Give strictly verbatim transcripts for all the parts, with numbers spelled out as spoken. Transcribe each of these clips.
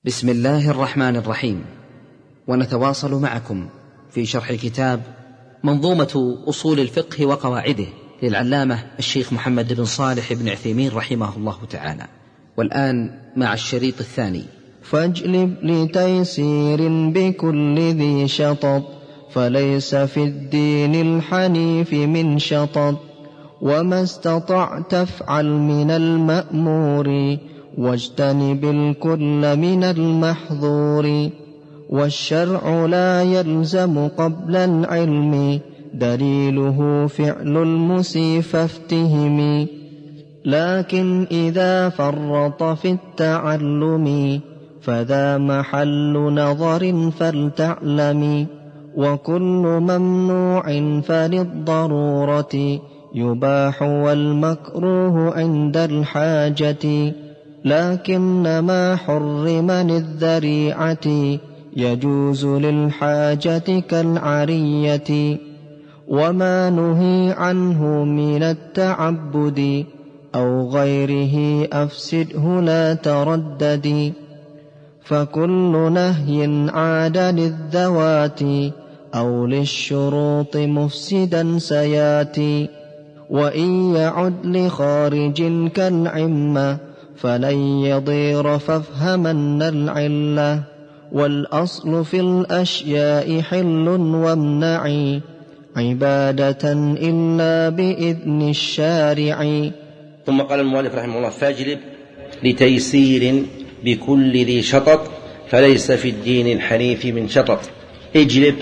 بسم الله الرحمن الرحيم. ونتواصل معكم في شرح كتاب منظومة أصول الفقه وقواعده للعلامة الشيخ محمد بن صالح بن عثيمين رحمه الله تعالى، والآن مع الشريط الثاني. فاجلب لتيسير بكل ذي شطط، فليس في الدين الحنيف من شطط. وما استطعت افعل من المأمور، واجتنب الكل من المحظور. والشرع لا يلزم قبل العلم، دليله فعل المسيء فافتهم. لكن إذا فرط في التعلم، فذا محل نظر فلتعلم. وكل ممنوع فللضرورة يباح، والمكروه عند الحاجة. لكن ما حرم للذريعة يجوز للحاجة كالعرية. وما نهي عنه من التعبد أو غيره أفسده لا تردد. فكل نهي عاد للذوات أو للشروط مفسدا سياتي. وإن يعد لخارج كالعمة فلن يضير، فافهمن العلة. والأصل في الأشياء حل وامنعي، عبادة إلا بإذن الشارع. ثم قال المؤلف رحمه الله: فاجلب لتيسير بكل ذي شطط، فليس في الدين الحنيف من شطط. اجلب،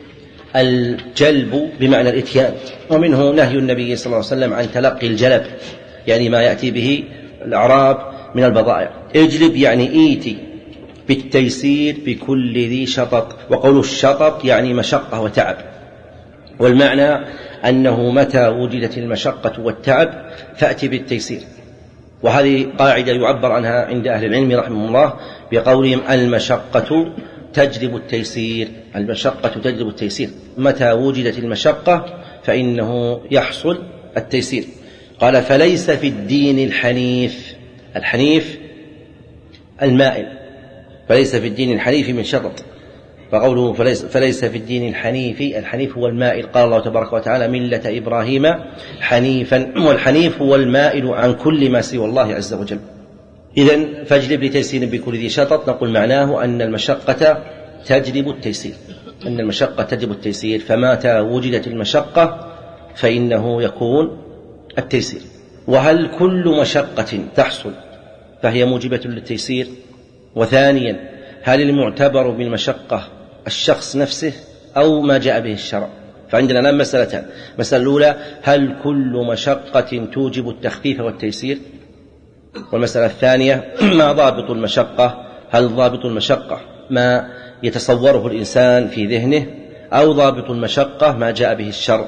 الجلب بمعنى الإتيان، ومنه نهي النبي صلى الله عليه وسلم عن تلقي الجلب، يعني ما يأتي به الأعراب من البضائع. اجلب يعني ايتي بالتيسير بكل ذي شطط. وقول الشطط يعني مشقة وتعب، والمعنى أنه متى وجدت المشقة والتعب فأتي بالتيسير. وهذه قاعدة يعبر عنها عند أهل العلم رحمه الله بقولهم: المشقة تجلب التيسير. المشقة تجلب التيسير، متى وجدت المشقة فإنه يحصل التيسير. قال: فليس في الدين الحنيف. الحنيف المائل، فليس في الدين الحنيف من شطط. فقوله فليس, فليس في الدين الحنيف، الحنيف هو المائل. قال الله تبارك وتعالى: ملة إبراهيم حنيفا. والحنيف هو المائل عن كل ما سوى الله عز وجل. إذن فاجلب لتيسير بكل ذي شطط، نقول معناه أن المشقة تجلب التيسير، أن المشقة تجلب التيسير، فمتى وجدت المشقة فإنه يكون التيسير. وهل كل مشقة تحصل فهي موجبة للتيسير؟ وثانيا، هل المعتبر بالمشقة الشخص نفسه أو ما جاء به الشرع؟ فعندنا الآن مسألتان. مسألة الأولى: هل كل مشقة توجب التخفيف والتيسير؟ والمسألة الثانية: ما ضابط المشقة؟ هل ضابط المشقة ما يتصوره الإنسان في ذهنه، أو ضابط المشقة ما جاء به الشرع؟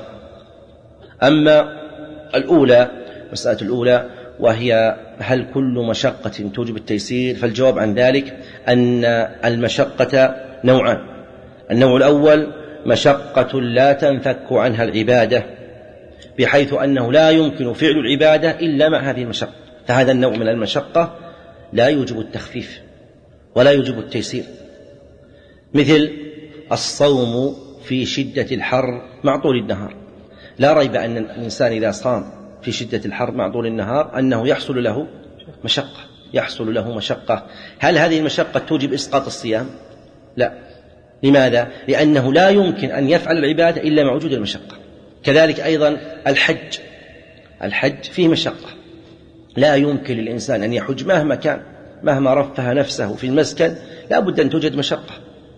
أما الأولى، مسألة الأولى وهي هل كل مشقة توجب التيسير، فالجواب عن ذلك أن المشقة نوعان. النوع الأول مشقة لا تنفك عنها العبادة، بحيث أنه لا يمكن فعل العبادة إلا مع هذه المشقة، فهذا النوع من المشقة لا يوجب التخفيف ولا يوجب التيسير. مثل الصوم في شدة الحر مع طول النهار. لا ريب أن الإنسان إذا صام في شدة الحر مع طول النهار أنه يحصل له مشقة، يحصل له مشقة. هل هذه المشقة توجب إسقاط الصيام؟ لا. لماذا؟ لأنه لا يمكن أن يفعل العبادة إلا مع وجود المشقة. كذلك أيضا الحج، الحج فيه مشقة، لا يمكن للإنسان أن يحج مهما كان، مهما رفه نفسه في المسكن لا بد أن توجد مشقة،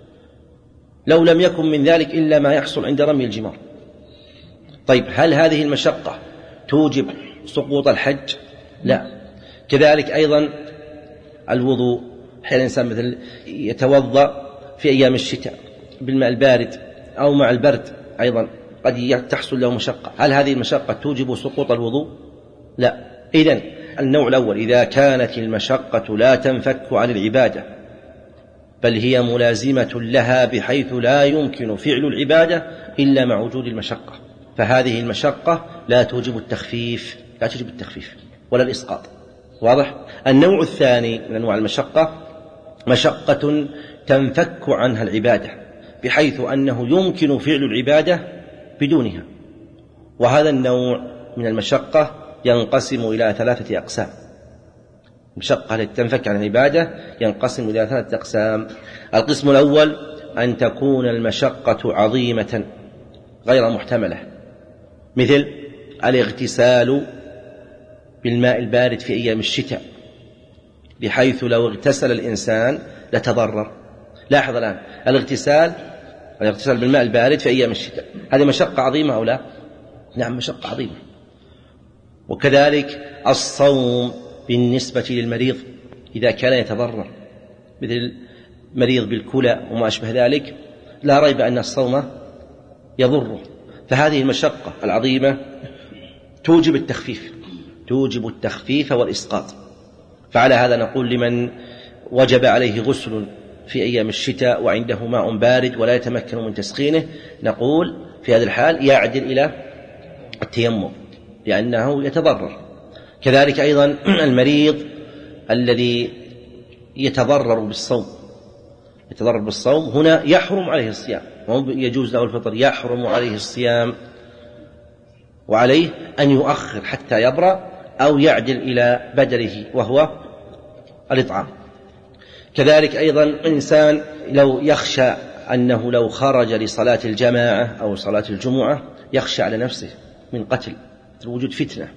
لو لم يكن من ذلك إلا ما يحصل عند رمي الجمار. طيب، هل هذه المشقة توجب سقوط الحج؟ لا. كذلك أيضا الوضوء، حين الإنسان مثل يتوضأ في أيام الشتاء بالماء البارد أو مع البرد أيضا قد تحصل له مشقة. هل هذه المشقة توجب سقوط الوضوء؟ لا. إذن النوع الأول: إذا كانت المشقة لا تنفك عن العبادة بل هي ملازمة لها، بحيث لا يمكن فعل العبادة إلا مع وجود المشقة، فهذه المشقة لا توجب التخفيف، لا توجب التخفيف ولا الإسقاط. واضح؟ النوع الثاني من أنواع المشقة مشقة تنفك عنها العبادة بحيث أنه يمكن فعل العبادة بدونها. وهذا النوع من المشقة ينقسم إلى ثلاثة أقسام. مشقة التي تنفك عن العبادة ينقسم إلى ثلاثة أقسام. القسم الأول أن تكون المشقة عظيمة غير محتملة، مثل الاغتسال بالماء البارد في أيام الشتاء، بحيث لو اغتسل الإنسان لتضرر. لاحظ الآن الاغتسال الاغتسال بالماء البارد في أيام الشتاء، هذه مشقة عظيمة أو لا؟ نعم، مشقة عظيمة. وكذلك الصوم بالنسبة للمريض إذا كان يتضرر، مثل مريض بالكلى وما أشبه ذلك، لا ريب أن الصوم يضره. فهذه المشقة العظيمة توجب التخفيف توجب التخفيف والإسقاط. فعلى هذا نقول لمن وجب عليه غسل في أيام الشتاء وعنده ماء بارد ولا يتمكن من تسخينه، نقول في هذا الحال يعدل إلى التيمم لأنه يتضرر. كذلك أيضا المريض الذي يتضرر بالصوم يتضرر بالصوم هنا يحرم عليه الصيام، يجوز له الفطر، يحرم عليه الصيام، وعليه أن يؤخر حتى يبرأ أو يعدل إلى بدله وهو الإطعام. كذلك أيضا الإنسان لو يخشى أنه لو خرج لصلاة الجماعة أو صلاة الجمعة يخشى على نفسه من قتل وجود فتنة،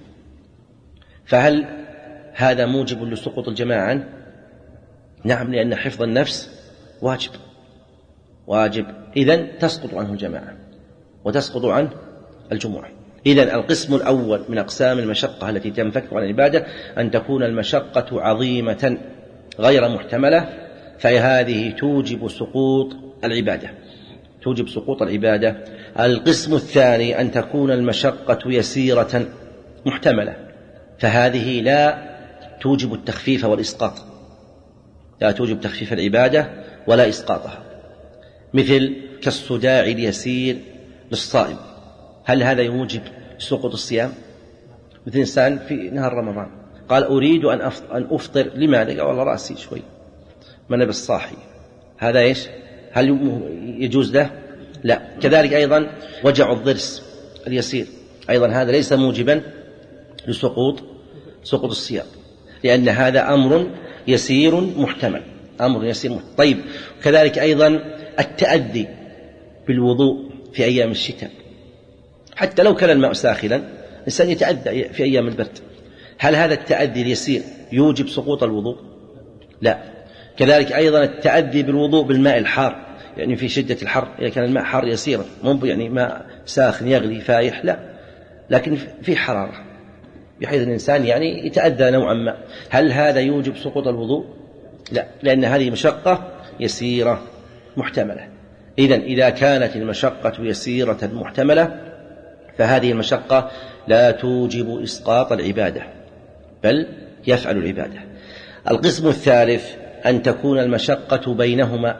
فهل هذا موجب لسقوط الجماعة عنه؟ نعم، لأن حفظ النفس واجب واجب إذن تسقط عنه الجماعة وتسقط عنه الجمعة. إذن القسم الأول من أقسام المشقة التي تنفك عن العبادة أن تكون المشقة عظيمة غير محتملة، فهذه توجب سقوط العبادة توجب سقوط العبادة. القسم الثاني أن تكون المشقة يسيرة محتملة، فهذه لا توجب التخفيف والإسقاط لا توجب تخفيف العبادة ولا إسقاطها، مثل كالصداع اليسير للصائم. هل هذا يوجب سقوط الصيام؟ مثل إنسان في نهار رمضان قال أريد أن أفطر، لماذا؟ قال والله رأسي شوي ما أنا بالصاحي، هذا إيش؟ هل يجوز له؟ لا. كذلك أيضا وجع الضرس اليسير، أيضا هذا ليس موجبا لسقوط سقوط الصيام، لأن هذا أمر يسير محتمل أمر يسير محتمل. طيب، كذلك أيضا التأذي بالوضوء في أيام الشتاء، حتى لو كان الماء ساخنا الإنسان يتأذى في أيام البرد، هل هذا التأذي اليسير يوجب سقوط الوضوء؟ لا. كذلك أيضا التأذي بالوضوء بالماء الحار، يعني في شدة الحر إذا كان الماء حار يسيرا، مو يعني ماء ساخن يغلي فايح، لا، لكن في حرارة بحيث الإنسان يعني يتأذى نوعا ما، هل هذا يوجب سقوط الوضوء؟ لا، لأن هذه مشقة يسيرة محتملة. إذن إذا كانت المشقة يسيرة محتملة فهذه المشقة لا توجب إسقاط العبادة بل يفعل العبادة. القسم الثالث أن تكون المشقة بينهما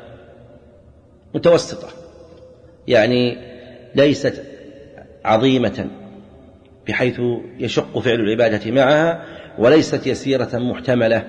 متوسطة، يعني ليست عظيمة بحيث يشق فعل العبادة معها، وليست يسيرة محتملة.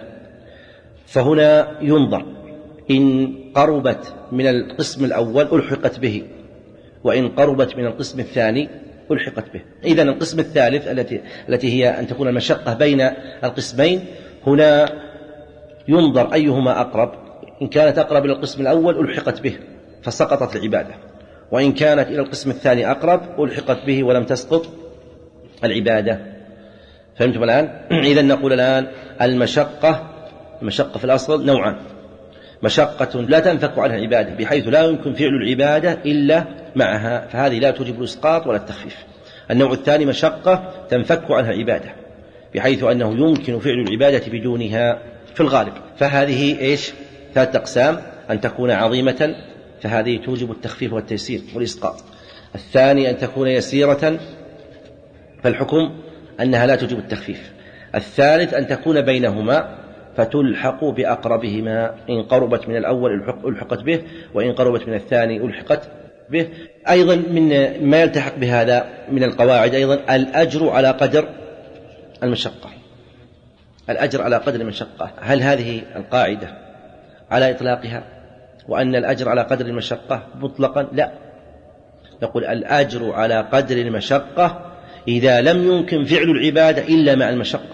فهنا ينظر إن قربت من القسم الأول ألحقت به، وإن قربت من القسم الثاني ألحقت به. إذن القسم الثالث التي التي هي أن تكون المشقة بين القسمين، هنا ينظر أيهما أقرب، إن كانت أقرب إلى القسم الأول ألحقت به فسقطت العبادة، وإن كانت إلى القسم الثاني أقرب ألحقت به ولم تسقط العبادة. فهمتم الآن؟ إذن نقول الآن المشقة المشقة في الأصل نوعان: مشقة لا تنفك عنها العبادة بحيث لا يمكن فعل العبادة إلا معها، فهذه لا توجب الإسقاط ولا التخفيف. النوع الثاني مشقة تنفك عنها العبادة بحيث أنه يمكن فعل العبادة بدونها في الغالب، فهذه إيش؟ ثلاث أقسام: أن تكون عظيمة فهذه توجب التخفيف والتيسير والإسقاط، الثاني أن تكون يسيرة فالحكم أنها لا توجب التخفيف، الثالث أن تكون بينهما فتلحق بأقربهما، إن قربت من الأول ألحقت به، وإن قربت من الثاني ألحقت به. أيضا من ما يلتحق بهذا من القواعد أيضا الأجر على قدر المشقة الأجر على قدر المشقة. هل هذه القاعدة على إطلاقها وأن الأجر على قدر المشقة مطلقا؟ لا، نقول الأجر على قدر المشقة إذا لم يمكن فعل العبادة إلا مع المشقة.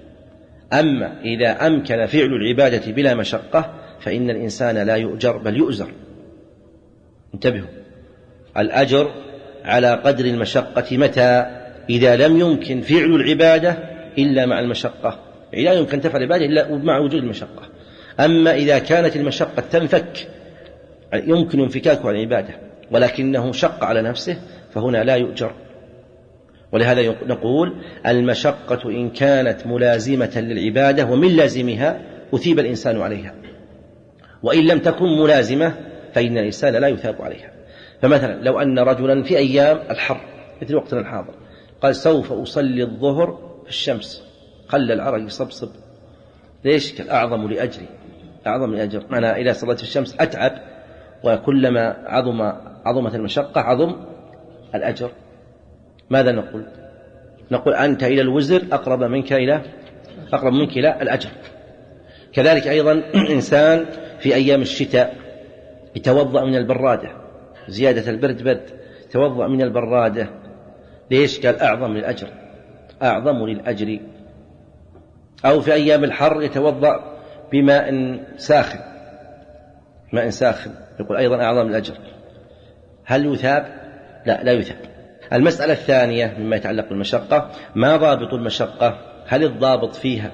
أما إذا أمكن فعل العبادة بلا مشقة فإن الإنسان لا يؤجر بل يؤزر. انتبهوا، الأجر على قدر المشقة متى؟ إذا لم يمكن فعل العبادة إلا مع المشقة، لا يمكن تفعل العبادة إلا مع وجود المشقة. أما إذا كانت المشقة تنفك يمكن انفكاكه عن العبادة ولكنه شق على نفسه فهنا لا يؤجر. ولهذا نقول المشقة إن كانت ملازمة للعبادة ومن لازمها أثيب الإنسان عليها، وإن لم تكن ملازمة فإن الإنسان لا يثاب عليها. فمثلا لو أن رجلا في أيام الحر مثل وقتنا الحاضر قال سوف أصلي الظهر في الشمس، خلى العرق يصبصب، ليش؟ أعظم لأجري، أعظم لأجر. أنا إلى صلاة الشمس أتعب، وكلما عظم عظمت المشقة عظم الأجر. ماذا نقول؟ نقول أنت إلى الوزر أقرب منك إلى أقرب منك إلى الأجر. كذلك أيضا إنسان في أيام الشتاء يتوضأ من البرادة، زيادة البرد برد، توضأ من البرادة، ليش؟ قال أعظم للأجر، أعظم للأجر. أو في أيام الحر يتوضأ بماء ساخن، ماء ساخن، يقول أيضا أعظم للأجر. هل يثاب؟ لا، لا يثاب. المسألة الثانية مما يتعلق بالمشقة، ما ضابط المشقة؟ هل الضابط فيها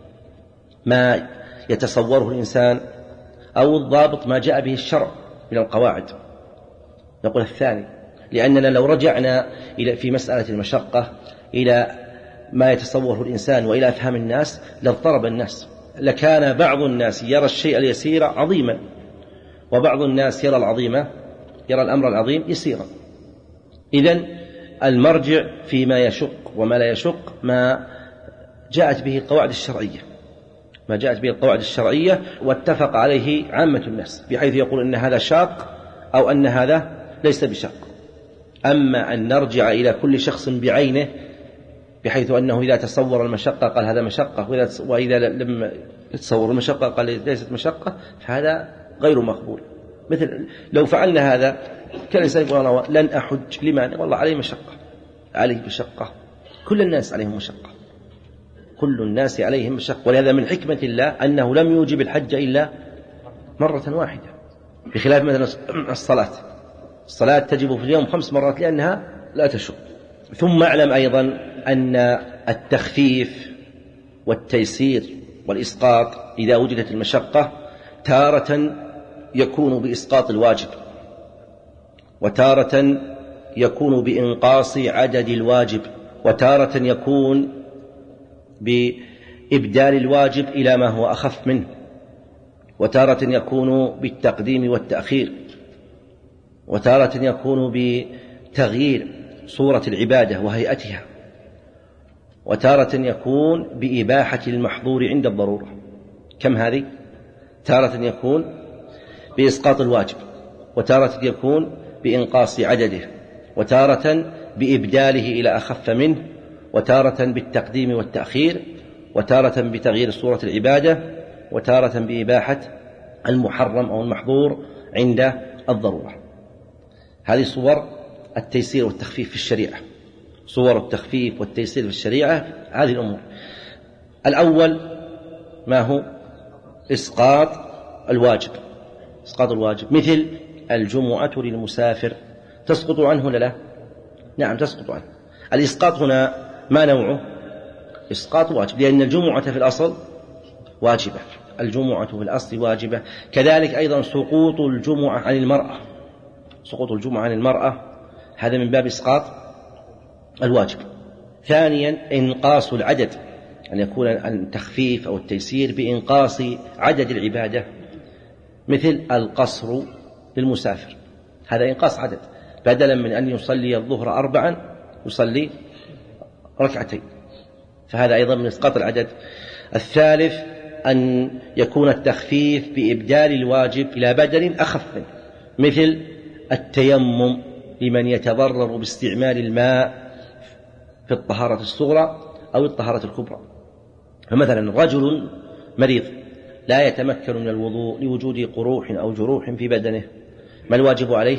ما يتصوره الإنسان أو الضابط ما جاء به الشرع من القواعد؟ نقول الثاني، لأننا لو رجعنا إلى في مسألة المشقة إلى ما يتصوره الإنسان وإلى أفهام الناس لاضطرب الناس، لكان بعض الناس يرى الشيء اليسير عظيما وبعض الناس يرى العظيم يرى الأمر العظيم يسيرا. إذن المرجع فيما يشق وما لا يشق ما جاءت به القواعد الشرعية، ما جاءت به القواعد الشرعية واتفق عليه عامة الناس، بحيث يقول أن هذا شاق أو أن هذا ليس بشاق. أما أن نرجع إلى كل شخص بعينه بحيث أنه إذا تصور المشقة قال هذا مشقة، وإذا لم يتصور المشقة قال ليست مشقة، فهذا غير مقبول. مثل لو فعلنا هذا كان الإنسان يقول أنا لن أحج، لمن؟ والله عليه مشقة، عليه مشقة، كل الناس عليهم مشقة، كل الناس عليهم مشقة. ولهذا من حكمة الله أنه لم يوجب الحج إلا مرة واحدة، بخلاف مثلا الصلاة، الصلاة تجب في اليوم خمس مرات لأنها لا تشق. ثم اعلم أيضا أن التخفيف والتيسير والإسقاط إذا وجدت المشقة تارة يكون بإسقاط الواجب، وتارة يكون بإنقاص عدد الواجب، وتارة يكون بإبدال الواجب إلى ما هو أخف منه، وتارة يكون بالتقديم والتأخير، وتارة يكون بتغيير صورة العبادة وهيئتها، وتارة يكون بإباحة المحظور عند الضرورة. كم هذه؟ تارة يكون بإسقاط الواجب، وتارة يكون بإنقاص عدده، وتارة بإبداله إلى أخف منه، وتارة بالتقديم والتأخير، وتارة بتغيير صورة العبادة، وتارة بإباحة المحرم أو المحظور عند الضرورة. هذه صور التيسير والتخفيف في الشريعة، صور التخفيف والتيسير في الشريعة هذه الأمور. الأول ما هو؟ إسقاط الواجب، إسقاط الواجب، مثل الجمعة للمسافر تسقط عنه ولا لا؟ نعم تسقط عنه. الإسقاط هنا ما نوعه؟ إسقاط واجب، لأن الجمعة في الأصل واجبة، الجمعة في الأصل واجبة. كذلك أيضا سقوط الجمعة عن المرأة، سقوط الجمعة عن المرأة هذا من باب إسقاط الواجب. ثانيا إنقاص العدد، أن يكون التخفيف أو التيسير بإنقاص عدد العبادة، مثل القصر للمسافر، هذا إنقاص عدد، بدلا من أن يصلي الظهر أربعا يصلي ركعتين، فهذا أيضا من إسقاط العدد. الثالث أن يكون التخفيف بإبدال الواجب إلى بدل أخف منه، مثل التيمم لمن يتضرر باستعمال الماء في الطهارة الصغرى أو الطهارة الكبرى. فمثلا رجل مريض لا يتمكن من الوضوء لوجود قروح أو جروح في بدنه، ما الواجب عليه؟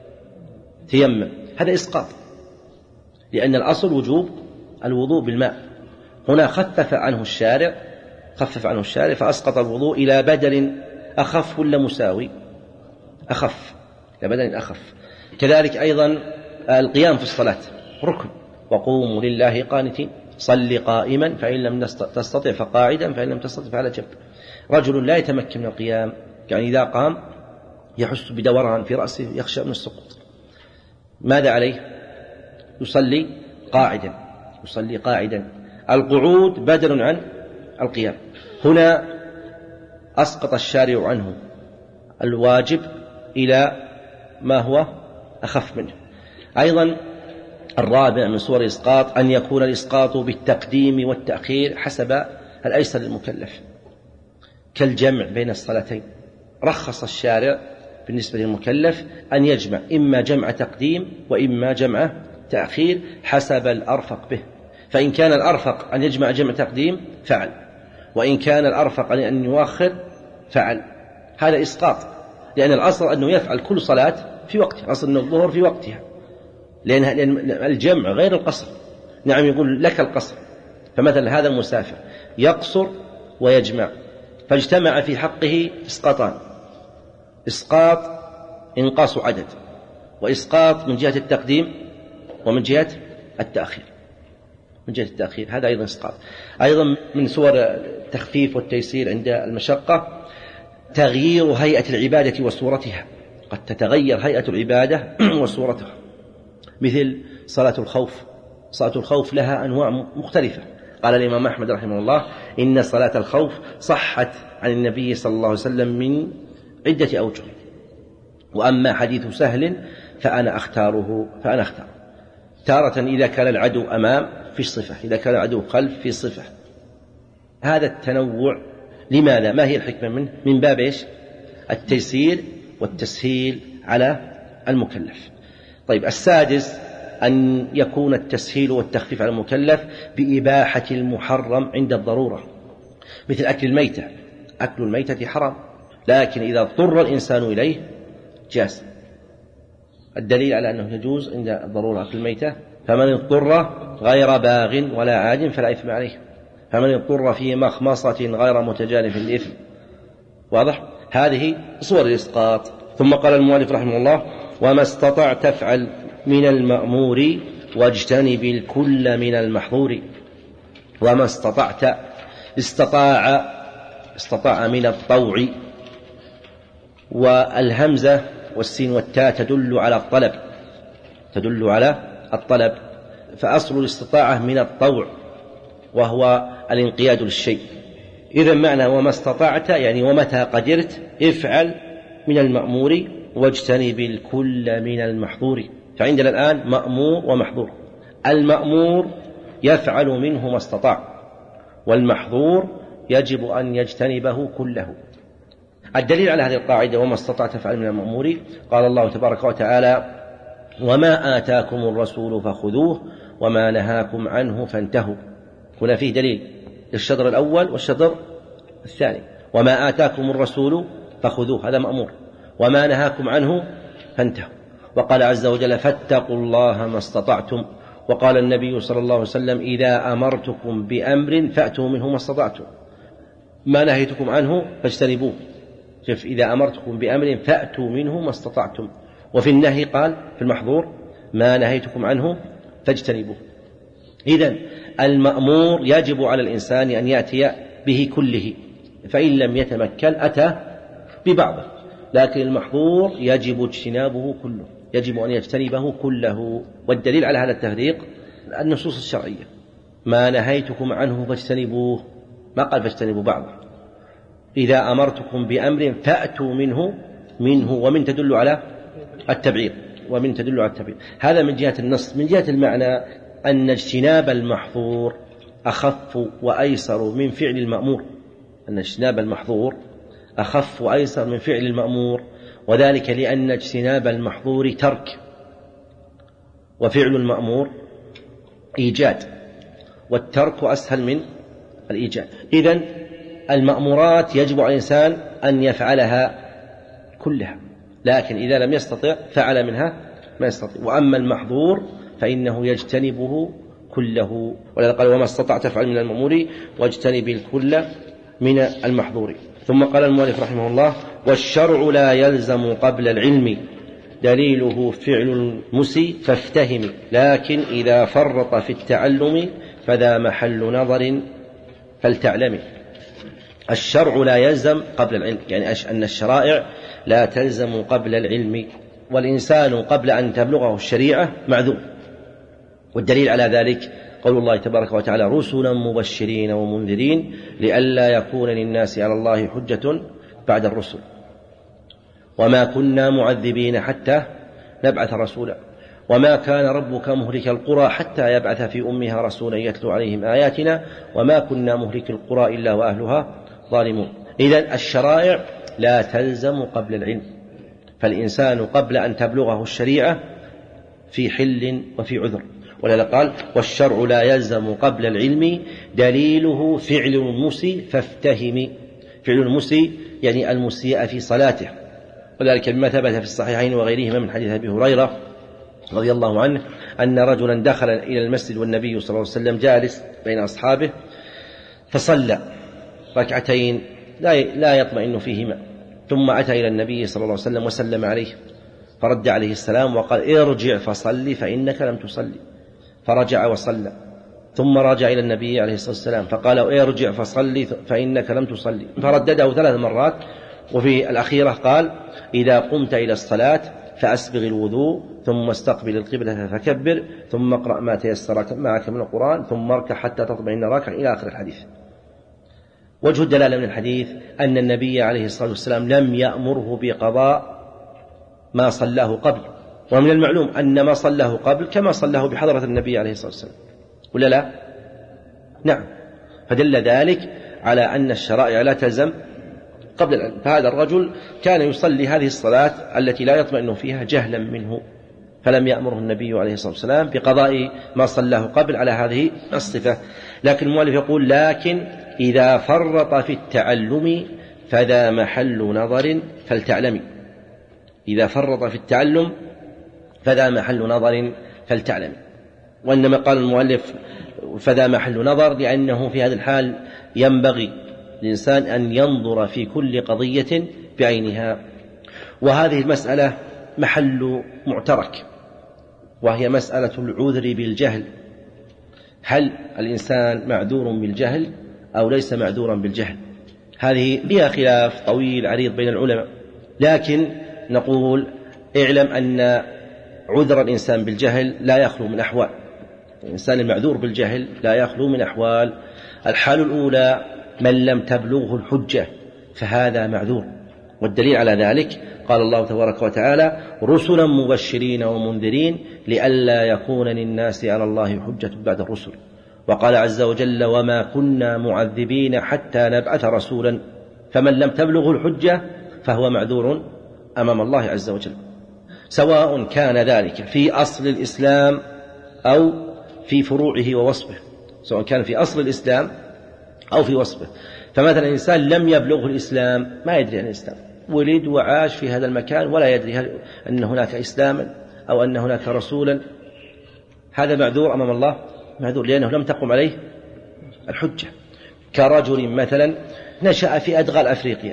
تيمم. هذا إسقاط، لأن الأصل وجوب الوضوء بالماء. هنا خفف عنه الشارع خفف عنه الشارع فأسقط الوضوء إلى بدل أخف ولا مساوي؟ أخف، إلى بدل أخف. كذلك أيضا القيام في الصلاة ركن، وقوموا لله قانتين، صل قائما فإن لم تستطع فقاعدا فإن لم تستطع فعلى جنب. رجل لا يتمكن من القيام، يعني إذا قام يحس بدوران في رأسه يخشى من السقوط، ماذا عليه؟ يصلي قاعدا يصلي قاعدا القعود بدل عن القيام. هنا أسقط الشارع عنه الواجب إلى ما هو أخف منه. أيضا الرابع من صور الإسقاط أن يكون الإسقاط بالتقديم والتأخير حسب الأيسر للمكلف، كالجمع بين الصلاتين. رخص الشارع بالنسبة للمكلف أن يجمع إما جمع تقديم وإما جمع تأخير حسب الأرفق به، فإن كان الأرفق أن يجمع جمع تقديم فعل، وإن كان الأرفق أن يؤخر فعل. هذا إسقاط، لأن الأصل أنه يفعل كل صلاة في وقتها، الأصل أن الظهر في وقتها، لأن الجمع غير القصر. نعم يقول لك القصر، فمثلا هذا المسافر يقصر ويجمع، فاجتمع في حقه إسقاطان: إسقاط إنقاص عدد، وإسقاط من جهة التقديم ومن جهة التأخير من جهة التأخير هذا أيضا إسقاط. أيضا من صور التخفيف والتيسير عند المشقة تغيير هيئة العبادة وصورتها، قد تتغير هيئة العبادة وصورتها، مثل صلاة الخوف. صلاة الخوف لها أنواع مختلفة. قال الإمام أحمد رحمه الله: إن صلاة الخوف صحت عن النبي صلى الله عليه وسلم من عدة أوجه، وأما حديث سهل فأنا أختاره فأنا أختار تارة إذا كان العدو أمام في صفة، إذا كان العدو خلف في صفة. هذا التنوع لماذا؟ ما هي الحكمة منه؟ من باب إيش؟ التيسير والتسهيل على المكلف. طيب، السادس أن يكون التسهيل والتخفيف على المكلف بإباحة المحرم عند الضرورة، مثل أكل الميتة. أكل الميتة حرام، لكن إذا اضطر الإنسان إليه جاز. الدليل على أنه يجوز عند الضرورة أكل الميتة: فمن اضطر غير باغ ولا عاد فلا إثم عليه، فمن اضطر في مخمصة غير متجانف للإثم. واضح؟ هذه صور الإسقاط. ثم قال المؤلف رحمه الله: وما استطعت تفعل من المأمور واجتنب الكل من المحظور. وما استطعت، استطاع استطاع من الطوع، والهمزة والسين والتاء تدل على الطلب تدل على الطلب فأصل الاستطاعة من الطوع وهو الانقياد للشيء. إذا معنى وما استطعت يعني ومتى قدرت افعل من المأمور واجتنب الكل من المحظور. فعندنا الآن مأمور ومحظور. المأمور يفعل منه ما استطاع، والمحظور يجب أن يجتنبه كله. الدليل على هذه القاعدة وما استطعت تفعل من المأمور قال الله تبارك وتعالى: وما آتاكم الرسول فخذوه وما نهاكم عنه فانتهوا. هنا فيه دليل للشطر الأول والشطر الثاني. وما آتاكم الرسول فخذوه هذا مأمور، وما نهاكم عنه فانتهوا. وقال عز وجل: فاتقوا الله ما استطعتم. وقال النبي صلى الله عليه وسلم: إذا أمرتكم بأمر فأتوا منه ما استطعتم، ما نهيتكم عنه فاجتنبوه. شوف، إذا أمرتكم بأمر فأتوا منه ما استطعتم. وفي النهي قال في المحظور: ما نهيتكم عنه فاجتنبوه. إذن المأمور يجب على الإنسان أن يأتي به كله، فإن لم يتمكن أتى ببعضه، لكن المحظور يجب اجتنابه كله، يجب أن يجتنبه كله. والدليل على هذا التفريق النصوص الشرعية: ما نهيتكم عنه فاجتنبوه، ما قال فاجتنبوا بعضه. إذا أمرتكم بأمر فأتوا منه منه ومن تدل على التبعير ومن تدل على التبعير. هذا من جهة النص. من جهة المعنى أن اجتناب المحظور أخف وأيسر من فعل المأمور، أن اجتناب المحظور أخف وأيسر من فعل المأمور، وذلك لأن اجتناب المحظور ترك، وفعل المأمور إيجاد، والترك أسهل من الإيجاد. إذن المأمورات يجب على الإنسان أن يفعلها كلها، لكن إذا لم يستطع فعل منها ما يستطيع. وأما المحظور فإنه يجتنبه كله، ولذا قال وما استطعت فعل من المأمور واجتنب الكل من المحظور. ثم قال المؤلف رحمه الله: والشرع لا يلزم قبل العلم دليله فعل المسي فافتهم، لكن إذا فرط في التعلم فذا محل نظر فلتعلم. الشرع لا يلزم قبل العلم، يعني أن الشرائع لا تلزم قبل العلم، والإنسان قبل أن تبلغه الشريعة معذور. والدليل على ذلك قول الله تبارك وتعالى: رسلا مبشرين ومنذرين لئلا يكون للناس على الله حجة بعد الرسل، وما كنا معذبين حتى نبعث رسولا، وما كان ربك مهلك القرى حتى يبعث في أمها رسولا يتلو عليهم آياتنا وما كنا مهلك القرى إلا وأهلها ظالمون. إذن الشرائع لا تلزم قبل العلم، فالإنسان قبل أن تبلغه الشريعة في حل وفي عذر. ولذا قال: والشرع لا يلزم قبل العلم دليله فعل المسي فافتهم. فعل المسي يعني المسيء في صلاته، وذلك بما ثبت في الصحيحين وغيرهما من حديث أبي هريرة رضي الله عنه أن رجلا دخل إلى المسجد والنبي صلى الله عليه وسلم جالس بين أصحابه فصلى ركعتين لا يطمئن فيهما، ثم أتى إلى النبي صلى الله عليه وسلم وسلم عليه، فرد عليه السلام وقال: ارجع فصلي فإنك لم تصلي. فرجع وصلى، ثم رجع إلى النبي عليه الصلاة والسلام فقال: ارجع فصلي فإنك لم تصلي. فردده ثلاث مرات، وفي الأخيرة قال: إذا قمت إلى الصلاة فأسبغ الوضوء ثم استقبل القبلة فكبر ثم اقرأ ما تيسر معك من القرآن ثم اركع حتى تطمئن راكعا، إلى آخر الحديث. وجه الدلالة من الحديث أن النبي عليه الصلاة والسلام لم يأمره بقضاء ما صلاه قبل، ومن المعلوم أن ما صلاه قبل كما صلاه بحضرة النبي عليه الصلاة والسلام، ولا لا؟ نعم. فدل ذلك على أن الشرائع لا تلزم قبل العلم. فهذا الرجل كان يصلي هذه الصلاة التي لا يطمئن فيها جهلا منه، فلم يأمره النبي عليه الصلاة والسلام بقضاء ما صلاه قبل على هذه الصفة. لكن المؤلف يقول: لكن إذا فرط في التعلم فذا محل نظر فلتعلمي. إذا فرط في التعلم فذا محل نظر فلتعلمي. وإنما قال المؤلف فذا محل نظر لأنه في هذا الحال ينبغي الإنسان أن ينظر في كل قضية بعينها. وهذه المسألة محل معترك، وهي مسألة العذر بالجهل. هل الإنسان معذور بالجهل أو ليس معذورا بالجهل؟ هذه فيها خلاف طويل عريض بين العلماء، لكن نقول: اعلم أن عذر الإنسان بالجهل لا يخلو من أحوال. الإنسان المعذور بالجهل لا يخلو من أحوال. الحال الأولى: من لم تبلغه الحجة فهذا معذور، والدليل على ذلك قال الله تبارك وتعالى: رسلا مبشرين ومنذرين لئلا يكون للناس على الله حجة بعد الرسل. وقال عز وجل: وما كنا معذبين حتى نبعث رسولا. فمن لم تبلغه الحجة فهو معذور أمام الله عز وجل، سواء كان ذلك في أصل الإسلام أو في فروعه ووصفه، سواء كان في أصل الإسلام أو في وصفه. فمثلا إنسان لم يبلغه الإسلام، ما يدري عن الإسلام، ولد وعاش في هذا المكان ولا يدري هل أن هناك إسلاما أو أن هناك رسولا، هذا معذور أمام الله، معذور لأنه لم تقم عليه الحجة. كرجل مثلا نشأ في أدغال أفريقيا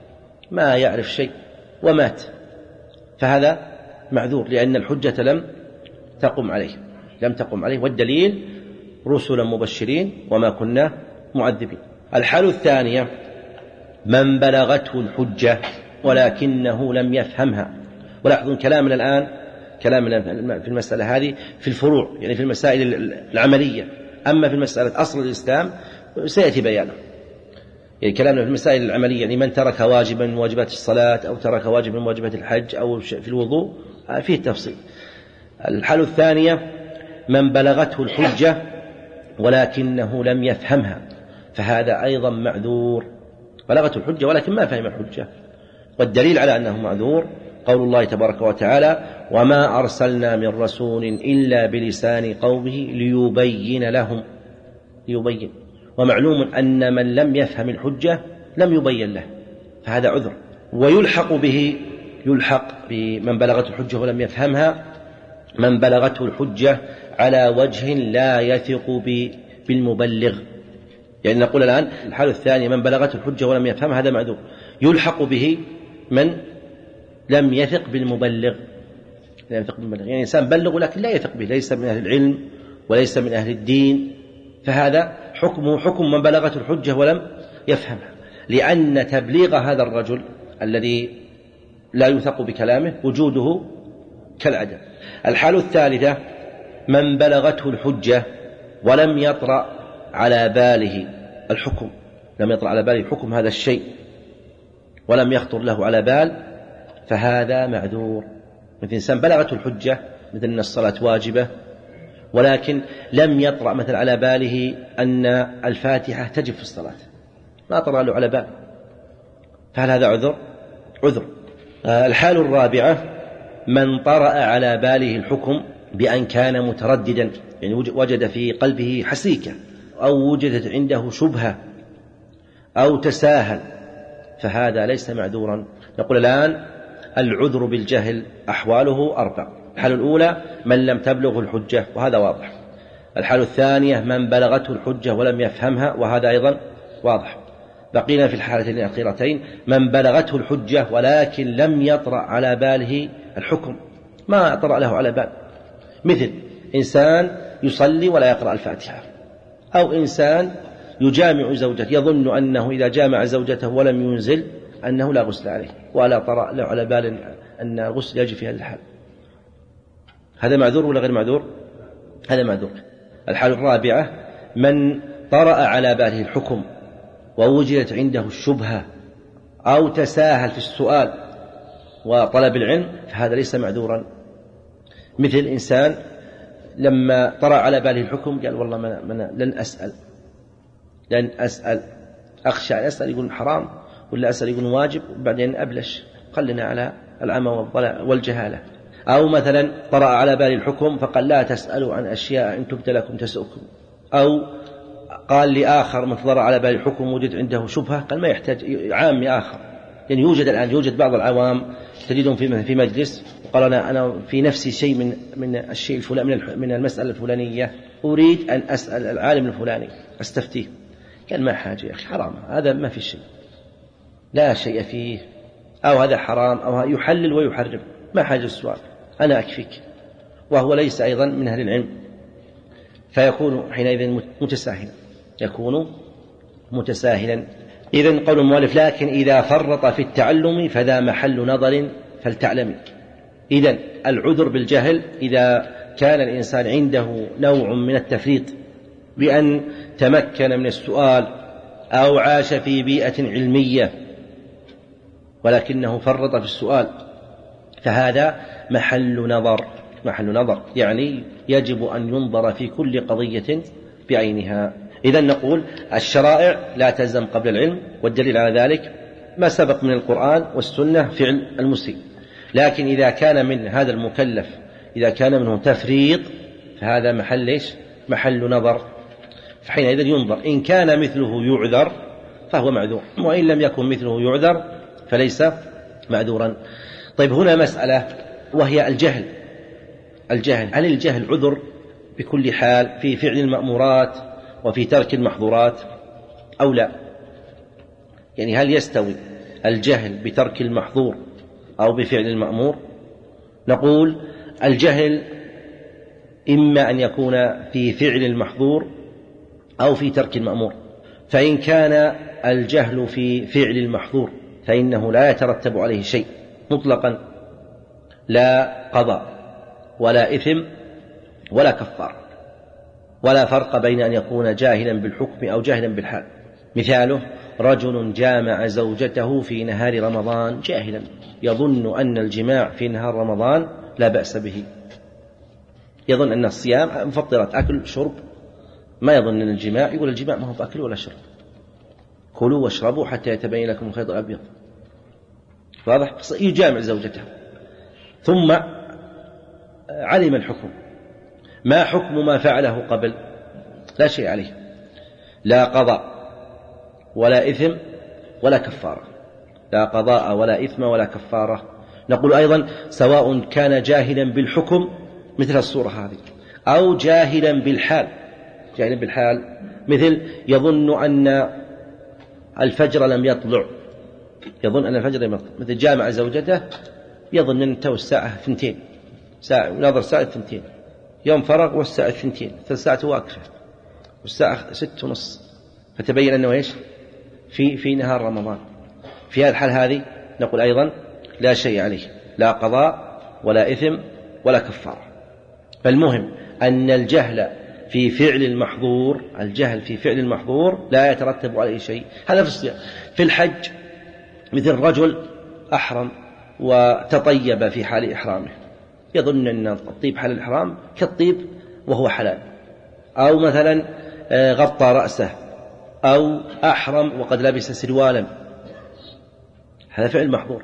ما يعرف شيء ومات، فهذا معذور لأن الحجة لم تقم عليه لم تقم عليه والدليل: رسلا مبشرين وما كنا معذبين. الحالة الثانية: من بلغته الحجة ولكنه لم يفهمها. ولاحظوا كلامنا الآن كلامنا في المسألة هذه في الفروع، يعني في المسائل العملية. أما في المسألة أصل الإسلام سيأتي بيانه، يعني كلامنا في المسائل العملية، يعني من ترك واجبا من واجبات الصلاة أو ترك واجبا من واجبات الحج أو في الوضوء فيه التفصيل. الحالة الثانية: من بلغته الحجة ولكنه لم يفهمها، فهذا أيضا معذور. بلغته الحجة ولكن ما فهم الحجة، والدليل على أنه معذور قول الله تبارك وتعالى: وما أرسلنا من رسول إلا بلسان قومه ليبين لهم. ليبين. ومعلوم أن من لم يفهم الحجة لم يبين له، فهذا عذر. ويلحق به يلحق بمن بلغته الحجة ولم يفهمها من بلغته الحجة على وجه لا يثق بالمبلغ. يعني نقول الآن الحال الثاني من بلغته الحجة ولم يفهم هذا معذور، يلحق به من لم يثق بالمبلغ. لا يثق بالمبلغ يعني إنسان بلغ لكن لا يثق به، ليس من أهل العلم وليس من أهل الدين، فهذا حكمه حكم من بلغته الحجة ولم يفهمها، لأن تبليغ هذا الرجل الذي لا يثق بكلامه وجوده كالعدم. الحال الثالثة من بلغته الحجة ولم يطرأ على باله الحكم، لم يطرأ على باله حكم هذا الشيء ولم يخطر له على بال، فهذا معذور. مثل إنسان بلغته الحجة مثل أن الصلاة واجبة ولكن لم يطرأ مثل على باله أن الفاتحة تجب في الصلاة، ما طرأ له على باله، فهل هذا عذر؟ عذر. الحال الرابعة من طرأ على باله الحكم بأن كان مترددا، يعني وجد في قلبه حسيكة أو وجدت عنده شبهة أو تساهل، فهذا ليس معذورا. نقول الآن العذر بالجهل أحواله أربع. الحالة الأولى من لم تبلغه الحجة وهذا واضح. الحالة الثانية من بلغته الحجة ولم يفهمها وهذا أيضا واضح. بقينا في الحالتين الأخيرتين من بلغته الحجة ولكن لم يطرأ على باله الحكم، ما طرأ له على بال، مثل إنسان يصلي ولا يقرأ الفاتحة، أو إنسان يجامع زوجته يظن أنه إذا جامع زوجته ولم ينزل أنه لا غسل عليه ولا طرأ له على بال أن الغسل يجب في هذا الحال، هذا معذور ولا غير معذور؟ هذا معذور. الحالة الرابعة من طرأ على باله الحكم ووجدت عنده الشبهة أو تساهل في السؤال وطلب العلم، فهذا ليس معذورا. مثل إنسان لما طرأ على باله الحكم قال والله من من لن أسأل لن أسأل أخشى أن أسأل يقول حرام ولا أسأل يقول واجب وبعدين أبلش، خلنا على العمى والجهالة. أو مثلا طرأ على باله الحكم فقال لا تسألوا عن أشياء إن تبت لكم تسؤكم، أو قال لآخر من طرأ على باله الحكم وجد عنده شبهة قال ما يحتاج عام آخر. يعني يوجد الآن يوجد بعض العوام تجدهم في في مجلس وقال أنا أنا في نفسي شيء من من الشيء الفلاني من من المسألة الفلانية أريد أن أسأل العالم الفلاني أستفتيه، قال ما حاجة يا أخي حرام هذا ما في شيء لا شيء فيه، أو هذا حرام أو يحلل ويحرم، ما حاجة السؤال أنا أكفيك، وهو ليس أيضا من أهل العلم، فيكون حينئذ متساهلا يكون متساهلا. إذن قول المؤلف لكن إذا فرط في التعلم فذا محل نظر فلتعلم. إذن العذر بالجهل إذا كان الإنسان عنده نوع من التفريط بأن تمكن من السؤال أو عاش في بيئة علمية ولكنه فرط في السؤال، فهذا محل نظر محل نظر يعني يجب أن ينظر في كل قضية بعينها. إذن نقول الشرائع لا تلزم قبل العلم، والدليل على ذلك ما سبق من القرآن والسنة فعل المسيء، لكن إذا كان من هذا المكلف إذا كان منه تفريط فهذا محل ليش؟ محل نظر، فحينئذ ينظر إن كان مثله يعذر فهو معذور، وإن لم يكن مثله يعذر فليس معذورا. طيب هنا مسألة وهي الجهل. الجهل هل الجهل عذر بكل حال في فعل المأمورات وفي ترك المحظورات أو لا؟ يعني هل يستوي الجهل بترك المحظور أو بفعل المأمور؟ نقول الجهل إما أن يكون في فعل المحظور أو في ترك المأمور، فإن كان الجهل في فعل المحظور فإنه لا يترتب عليه شيء مطلقا، لا قضاء ولا إثم ولا كفار، ولا فرق بين أن يكون جاهلا بالحكم أو جاهلا بالحال. مثاله رجل جامع زوجته في نهار رمضان جاهلا يظن أن الجماع في نهار رمضان لا بأس به، يظن أن الصيام مفطرات أكل شرب، ما يظن أن الجماع، يقول الجماع ما هو بأكل ولا شرب، كلوا واشربوا حتى يتبين لكم الخيط الأبيض، واضح؟ يجامع زوجته ثم علم الحكم، ما حكم ما فعله قبل؟ لا شيء عليه، لا قضاء ولا إثم ولا كفارة، لا قضاء ولا إثم ولا كفارة. نقول أيضا سواء كان جاهلا بالحكم مثل الصورة هذه أو جاهلا بالحال، جاهلا بالحال مثل يظن أن الفجر لم يطلع، يظن أن الفجر لم يطلع، مثل جامع زوجته يظن أن تو الساعة ثنتين، ساعة ونظر ساعة ثنتين، يوم فرغ والساعة ثنتين، ثلاث ساعات واقفة والساعة ست ونص، فتبين أنه إيش في في نهار رمضان. في هذه الحال هذه نقول أيضا لا شيء عليه، لا قضاء ولا إثم ولا كفارة. فالمهم أن الجهل في فعل المحظور، الجهل في فعل المحظور لا يترتب عليه شيء. هذا في الصيام. في الحج مثل رجل أحرم وتطيب في حال إحرامه، يظن أن الطيب حال الإحرام كالطيب وهو حلال، أو مثلا غطى رأسه، أو أحرم وقد لبس سروالا، هذا فعل محظور.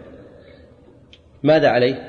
ماذا عليه؟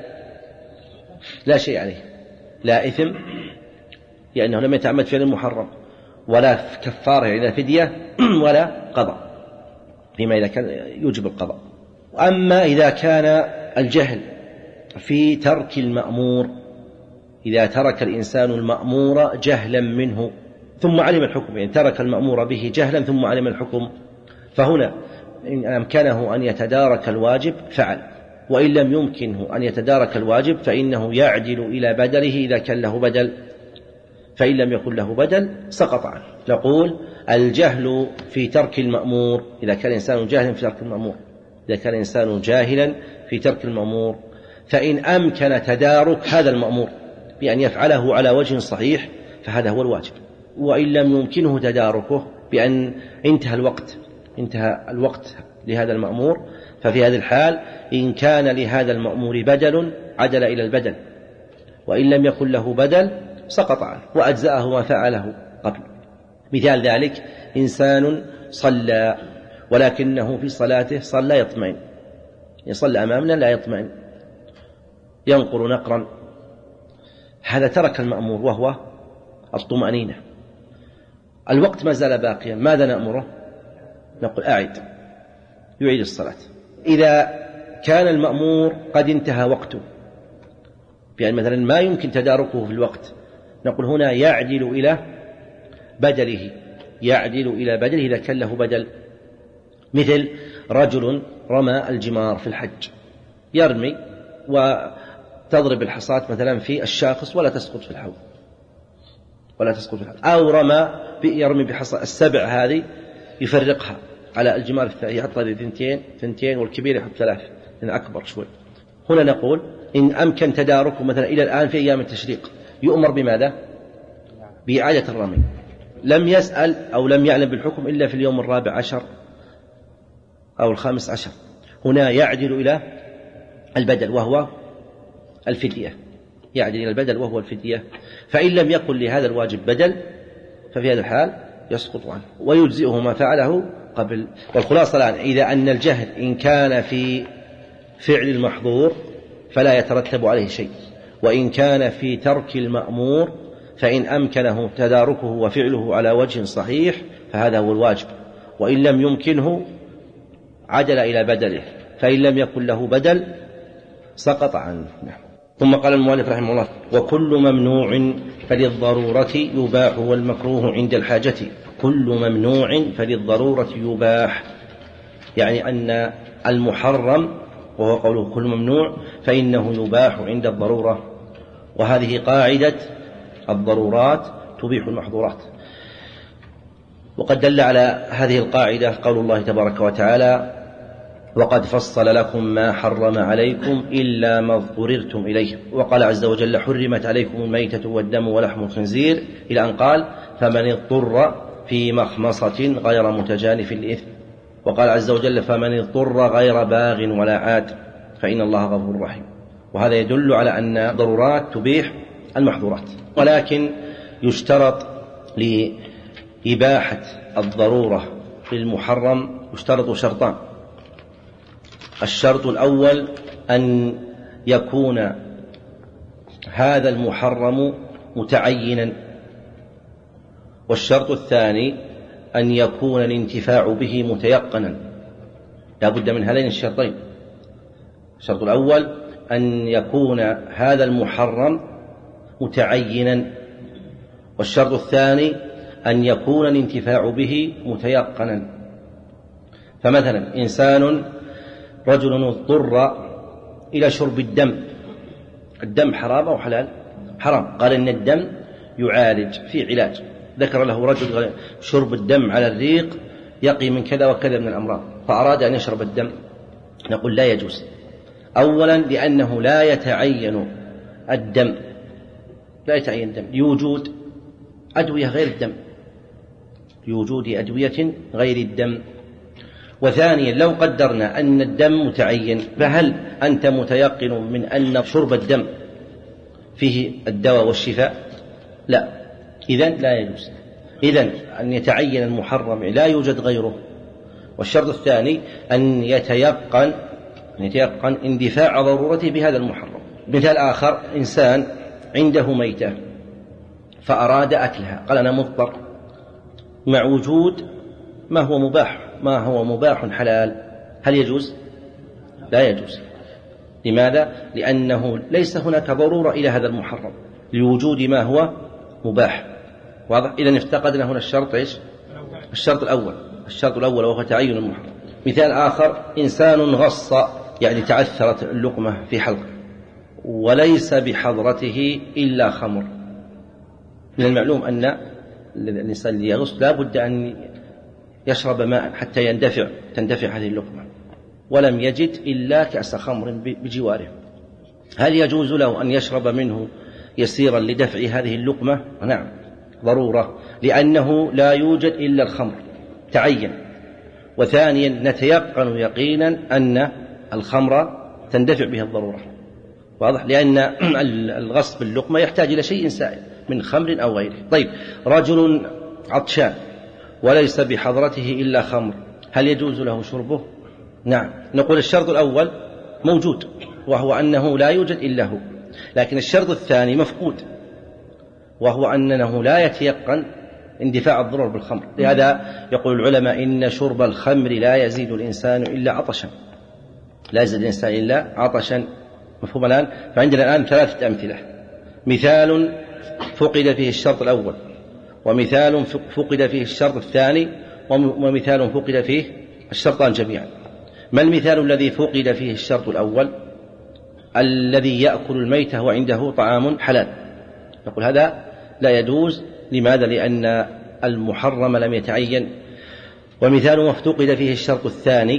لا شيء عليه، لا إثم لأنه لم يتعمد فعل محرم، ولا كفارة يعني فدية، ولا قضاء فيما إذا كان يوجب القضاء. أما إذا كان الجهل في ترك المأمور، إذا ترك الإنسان المأمور جهلا منه ثم علم الحكم، يعني ترك المأمور به جهلا ثم علم الحكم، فهنا إن أمكنه أن يتدارك الواجب فعل، وإن لم يمكنه أن يتدارك الواجب فإنه يعدل إلى بدله إذا كان له بدل، فإن لم يكن له بدل سقط عنه. نقول الجهل في ترك المأمور، إذا كان الإنسان جاهلا في ترك المأمور، إذا كان الإنسان جاهلا في ترك المأمور فإن أمكن تدارك هذا المأمور بأن يفعله على وجه صحيح فهذا هو الواجب، وإن لم يمكنه تداركه بأن انتهى الوقت انتهى الوقت لهذا المأمور، ففي هذه الحال إن كان لهذا المأمور بدل عدل إلى البدل، وإن لم يكن له بدل سقط عنه وأجزأه ما فعله قبل. مثال ذلك إنسان صلى ولكنه في صلاته صلى يطمئن، يصلى أمامنا لا يطمئن، ينقر نقرا، هذا ترك المأمور وهو الطمأنينة، الوقت ما زال باقيا، ماذا نأمره؟ نقول أعد، يعيد الصلاة. إذا كان المأمور قد انتهى وقته يعني مثلا ما يمكن تداركه في الوقت، نقول هنا يعدل إلى بدله، يعدل إلى بدله إذا كان له بدل. مثل رجل رمى الجمار في الحج، يرمي وتضرب الحصاة مثلا في الشاخص ولا تسقط في الحوض ولا تسقط في الحوض، أو رمى يرمي بحصى السبع هذه يفرقها على الجمار الثاني، يحط هذه ثنتين ثنتين والكبير يحط ثلاث لأن أكبر شوي. هنا نقول إن أمكن تداركه مثلا إلى الآن في أيام التشريق يؤمر بماذا؟ بإعادة الرمي، لم يسأل أو لم يعلم بالحكم إلا في اليوم الرابع عشر أو الخامس عشر، هنا يعدل إلى البدل وهو الفدية، يعدل إلى البدل وهو الفدية. فإن لم يكن لهذا الواجب بدل ففي هذا الحال يسقط عنه ويجزئه ما فعله قبل. والخلاصة الآن إذا أن الجهل إن كان في فعل المحظور فلا يترتب عليه شيء، وإن كان في ترك المأمور فإن أمكنه تداركه وفعله على وجه صحيح فهذا هو الواجب، وإن لم يمكنه عدل إلى بدله، فإن لم يكن له بدل سقط عنه. ثم قال المؤلف رحمه الله: وكل ممنوع فللضرورة يباح والمكروه عند الحاجة. كل ممنوع فللضرورة يباح، يعني أن المحرم وهو قوله كل ممنوع فإنه يباح عند الضرورة، وهذه قاعدة الضرورات تبيح المحظورات. وقد دل على هذه القاعدة قول الله تبارك وتعالى: وقد فصل لكم ما حرم عليكم إلا ما اضطررتم إليه. وقال عز وجل: حرمت عليكم الميتة والدم ولحم الخنزير، إلى أن قال: فمن اضطر في مخمصة غير متجانف لإثم. وقال عز وجل: فمن اضطر غير باغ ولا عاد فإن الله غفور رحيم. وهذا يدل على أن الضرورات تبيح المحظورات، ولكن يشترط لإباحة الضرورة في المحرم يشترط شرطان. الشرط الأول أن يكون هذا المحرم متعينا، والشرط الثاني أن يكون الانتفاع به متيقنا، لا بد من هذين الشرطين. الشرط الأول أن يكون هذا المحرم متعينا، والشرط الثاني أن يكون الانتفاع به متيقنا. فمثلا إنسان رجل اضطر إلى شرب الدم، الدم حرام أو حلال؟ حرام، قال إن الدم يعالج، في علاج، ذكر له رجل شرب الدم على الريق يقي من كذا وكذا من الأمراض، فأراد أن يشرب الدم، نقول لا يجوز. أولا لأنه لا يتعين الدم، لا يتعين الدم لوجود أدوية غير الدم، لوجود أدوية غير الدم. وثانيا لو قدرنا أن الدم متعين، فهل أنت متيقن من أن شرب الدم فيه الدواء والشفاء؟ لا، إذن لا يجوز. إذن أن يتعين المحرم لا يوجد غيره. والشرط الثاني أن يتيقن أن يتيقن اندفاع ضرورته بهذا المحرم. مثال آخر، إنسان عنده ميتة فأراد أكلها، قال أنا مضطر، مع وجود ما هو مباح ما هو مباح حلال، هل يجوز؟ لا يجوز. لماذا؟ لأنه ليس هناك ضرورة إلى هذا المحرم لوجود ما هو مباح. واضح؟ إذن افتقدنا هنا الشرط إيش؟ الشرط الأول الشرط الأول وهو تعين المحرم. مثال آخر، إنسان غص، يعني تعثرت اللقمة في حلقه وليس بحضرته إلا خمر. من المعلوم أن الإنسان اللي يغص لا بد أن يشرب ماء حتى يندفع تندفع هذه اللقمة، ولم يجد إلا كأس خمر بجواره، هل يجوز له أن يشرب منه يسيرا لدفع هذه اللقمة؟ نعم، ضرورة، لأنه لا يوجد إلا الخمر تعين. وثانيا نتيقن يقينا أن الخمر تندفع بها الضرورة، واضح؟ لأن الغصب اللقمة يحتاج إلى شيء سائل من خمر أو غيره. طيب، رجل عطشان وليس بحضرته إلا خمر، هل يجوز له شربه؟ نعم، نقول الشرط الأول موجود وهو أنه لا يوجد إلا هو، لكن الشرط الثاني مفقود وهو أنه لا يتيقن اندفاع الضرر بالخمر. لهذا يقول العلماء إن شرب الخمر لا يزيد الإنسان إلا عطشا، لا يزيد الإنسان إلا عطشا. مفهوم الآن؟ فعندنا الآن ثلاثة أمثلة، مثال فقد فيه الشرط الأول، ومثال فقد فيه الشرط الثاني، ومثال فقد فيه الشرطان جميعا. ما المثال الذي فقد فيه الشرط الأول؟ الذي يأكل الميتة وعنده طعام حلال، نقول هذا لا يجوز. لماذا؟ لأن المحرم لم يتعين. ومثال ما فقد فيه الشرط الثاني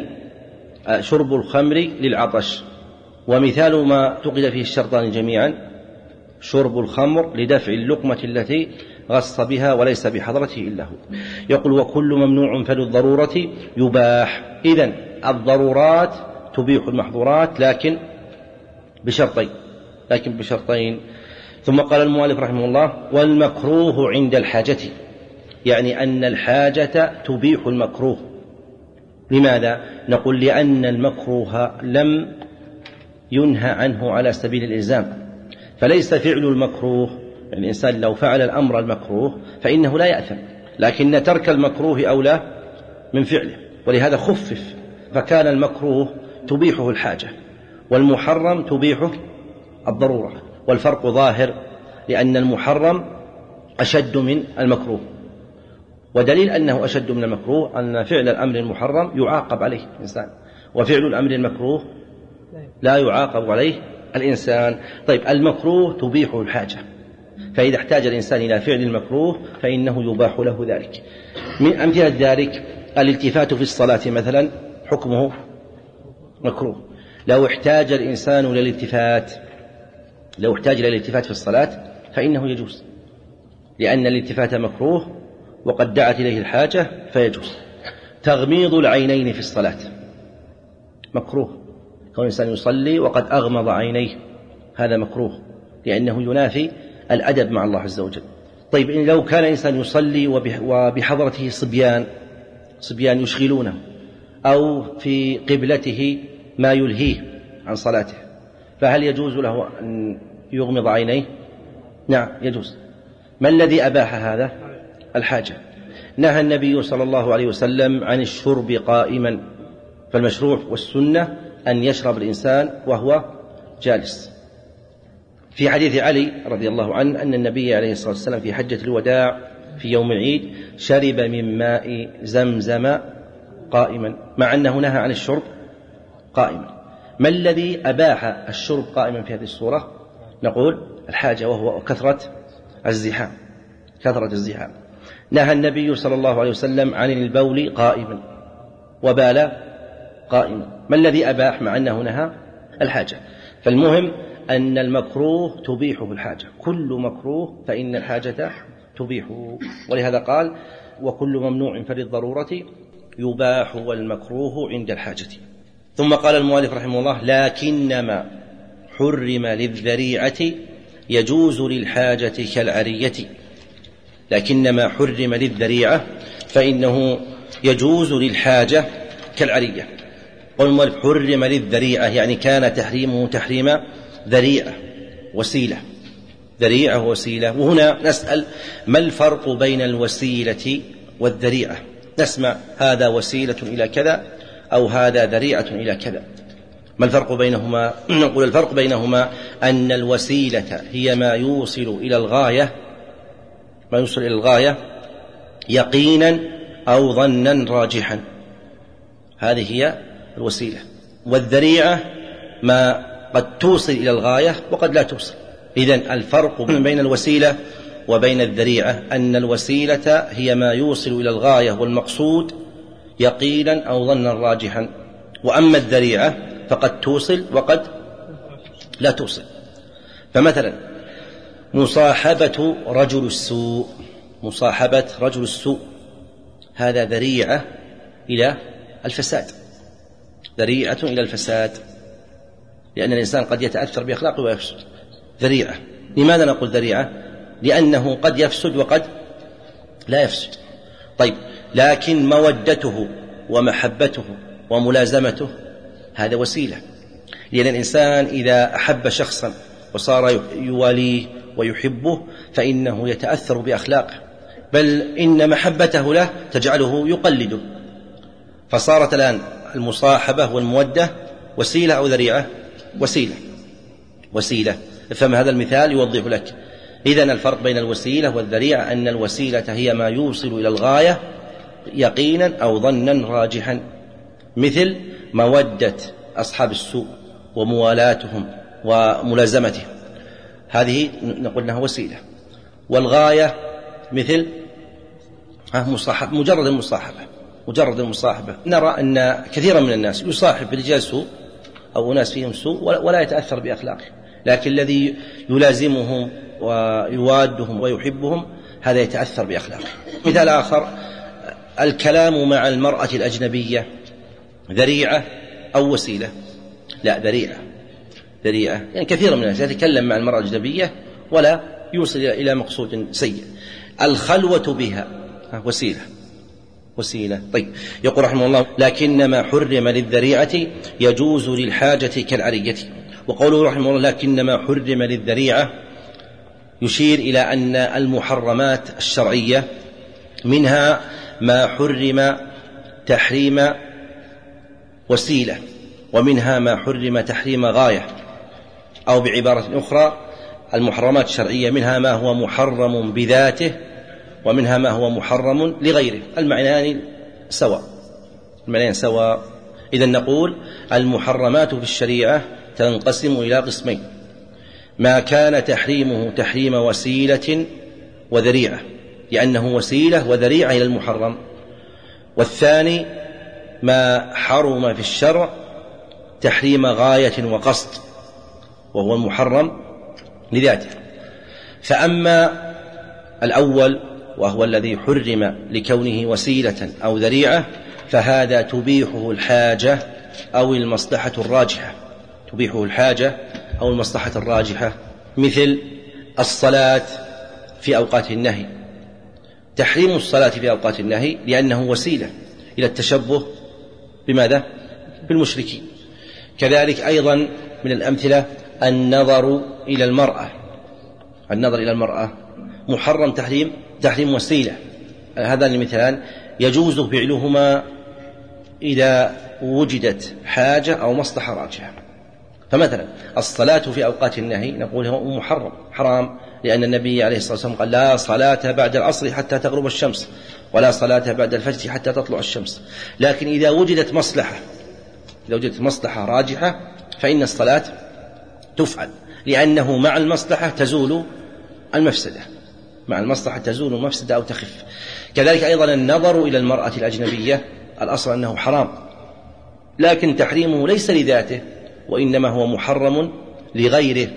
شرب الخمر للعطش، ومثال ما فقد فيه الشرطان جميعا شرب الخمر لدفع اللقمة التي غص بها وليس بحضرته إلا هو. يقول وكل ممنوع فللضرورة يباح. إذن الضرورات تبيح المحظورات، لكن بشرطين لكن بشرطين ثم قال المؤلف رحمه الله والمكروه عند الحاجة، يعني أن الحاجة تبيح المكروه. لماذا؟ نقول لأن المكروه لم ينهى عنه على سبيل الإلزام، فليس فعل المكروه، يعني الإنسان لو فعل الأمر المكروه فإنه لا يأثم، لكن ترك المكروه أولى من فعله، ولهذا خفف، فكان المكروه تبيحه الحاجة والمحرم تبيحه الضرورة، والفرق ظاهر، لأن المحرم أشد من المكروه. ودليل أنه أشد من المكروه أن فعل الأمر المحرم يعاقب عليه الإنسان، وفعل الأمر المكروه لا يعاقب عليه الإنسان. طيب، المكروه تبيحه الحاجة، فإذا احتاج الإنسان إلى فعل المكروه فإنه يباح له ذلك. من أمثلة ذلك الالتفات في الصلاة مثلا، حكمه مكروه. لو احتاج الإنسان إلى الالتفات لو احتاج إلى الالتفات في الصلاة فإنه يجوز، لأن الالتفات مكروه وقد دعت إليه الحاجة فيجوز. تغميض العينين في الصلاة مكروه، كون الإنسان يصلي وقد أغمض عينيه هذا مكروه، لأنه ينافي الأدب مع الله عز وجل. طيب، إن لو كان الإنسان يصلي وبحضرته صبيان صبيان يشغلونه، أو في قبلته ما يلهيه عن صلاته، فهل يجوز له أن يغمض عينيه؟ نعم يجوز. ما الذي أباح هذا؟ الحاجة. نهى النبي صلى الله عليه وسلم عن الشرب قائما، فالمشروع والسنة أن يشرب الإنسان وهو جالس. في حديث علي رضي الله عنه أن النبي عليه الصلاة والسلام في حجة الوداع في يوم العيد شرب من ماء زمزم قائما، مع أنه نهى عن الشرب قائما. ما الذي أباح الشرب قائما في هذه الصورة؟ نقول الحاجة، وهو كثرة الزحام، كثرة الزحام. نهى النبي صلى الله عليه وسلم عن البول قائما وبال قائما. ما الذي أباح مع أنه نهى؟ الحاجة. فالمهم أن المكروه تبيحه الحاجة، كل مكروه فإن الحاجة تبيحه، ولهذا قال وكل ممنوع فللضرورة يباح والمكروه عند الحاجة. ثم قال المؤلف رحمه الله لكنما حرم للذريعة يجوز للحاجة كالعرية. لكنما حرم للذريعة فإنه يجوز للحاجة كالعرية. قال المؤلف حرم للذريعة يعني كان تحريمه تحريم ذريعة وسيلة، ذريعة وسيلة. وهنا نسأل ما الفرق بين الوسيلة والذريعة؟ نسمع هذا وسيلة إلى كذا أو هذا ذريعة إلى كذا، ما الفرق بينهما؟ نقول الفرق بينهما أن الوسيلة هي ما يوصل إلى الغاية، ما يوصل إلى الغاية يقينا أو ظنا راجحا، هذه هي الوسيلة. والذريعة ما قد توصل إلى الغاية وقد لا توصل. إذن الفرق بين الوسيلة وبين الذريعة أن الوسيلة هي ما يوصل إلى الغاية والمقصود يقينا أو ظنا راجحا، وأما الذريعة فقد توصل وقد لا توصل. فمثلا مصاحبة رجل السوء، مصاحبة رجل السوء هذا ذريعة إلى الفساد، ذريعة إلى الفساد، لأن الإنسان قد يتأثر بأخلاقه ويفسد. ذريعة. لماذا نقول ذريعة؟ لأنه قد يفسد وقد لا يفسد. طيب لكن مودته ومحبته وملازمته هذا وسيلة، لأن الإنسان إذا أحب شخصا وصار يواليه ويحبه فإنه يتأثر بأخلاقه، بل إن محبته له تجعله يقلده. فصارت الآن المصاحبة والمودة وسيلة أو ذريعة؟ وسيلة، وسيلة. افهم هذا المثال يوضح لك. إذن الفرق بين الوسيلة والذريعة أن الوسيلة هي ما يوصل إلى الغاية يقينا أو ظنا راجحا، مثل مودة أصحاب السوء وموالاتهم وملازمتهم، هذه نقول أنها وسيلة. والغاية مثل مصاحب، مجرد المصاحبة، مجرد المصاحبة. نرى أن كثيرا من الناس يصاحب رجال سوء أو ناس فيهم سوء ولا يتأثر بأخلاقه، لكن الذي يلازمهم ويوادهم ويحبهم هذا يتأثر بأخلاقه. مثال آخر الكلام مع المرأة الأجنبية، ذريعة أو وسيلة؟ لا، ذريعة، ذريعة. يعني كثيرا من الناس يتكلم مع المرأة الأجنبية ولا يوصل إلى مقصود سيء. الخلوة بها وسيلة، وسيلة. طيب يقول رحمه الله لكنما حرم للذريعة يجوز للحاجة كالعرية. وقوله رحمه الله لكنما حرم للذريعة يشير إلى أن المحرمات الشرعية منها ما حرم تحريم وسيلة، ومنها ما حرم تحريم غاية، أو بعبارة أخرى المحرمات الشرعية منها ما هو محرم بذاته ومنها ما هو محرم لغيره، المعنيان سواء، المعنيان سواء. إذن نقول المحرمات في الشريعة تنقسم إلى قسمين: ما كان تحريمه تحريم وسيلة وذريعة لأنه وسيلة وذريعة إلى المحرم، والثاني ما حرم في الشرع تحريم غاية وقصد وهو المحرم لذاته. فأما الأول وهو الذي حرم لكونه وسيلة أو ذريعة فهذا تبيحه الحاجة أو المصلحة الراجحة، تبيحه الحاجة أو المصلحة الراجحة، مثل الصلاة في أوقات النهي. تحريم الصلاة في أوقات النهي لأنه وسيلة إلى التشبه بماذا؟ بالمشركين. كذلك أيضا من الأمثلة النظر إلى المرأة، النظر إلى المرأة محرم تحريم تحريم وسيلة هذان المثال يجوز فعلهما إذا وجدت حاجة أو مصلحة راجحة. فمثلا الصلاة في أوقات النهي نقول هو محرم حرام، لأن النبي عليه الصلاة والسلام قال لا صلاة بعد العصر حتى تغرب الشمس، ولا صلاة بعد الفجر حتى تطلع الشمس. لكن إذا وجدت مصلحة إذا وجدت مصلحة راجحة فإن الصلاة تفعل، لأنه مع المصلحة تزول المفسدة، مع المصلحة تزول المفسدة أو تخف. كذلك أيضا النظر إلى المرأة الأجنبية الأصل أنه حرام، لكن تحريمه ليس لذاته، وإنما هو محرم لغيره،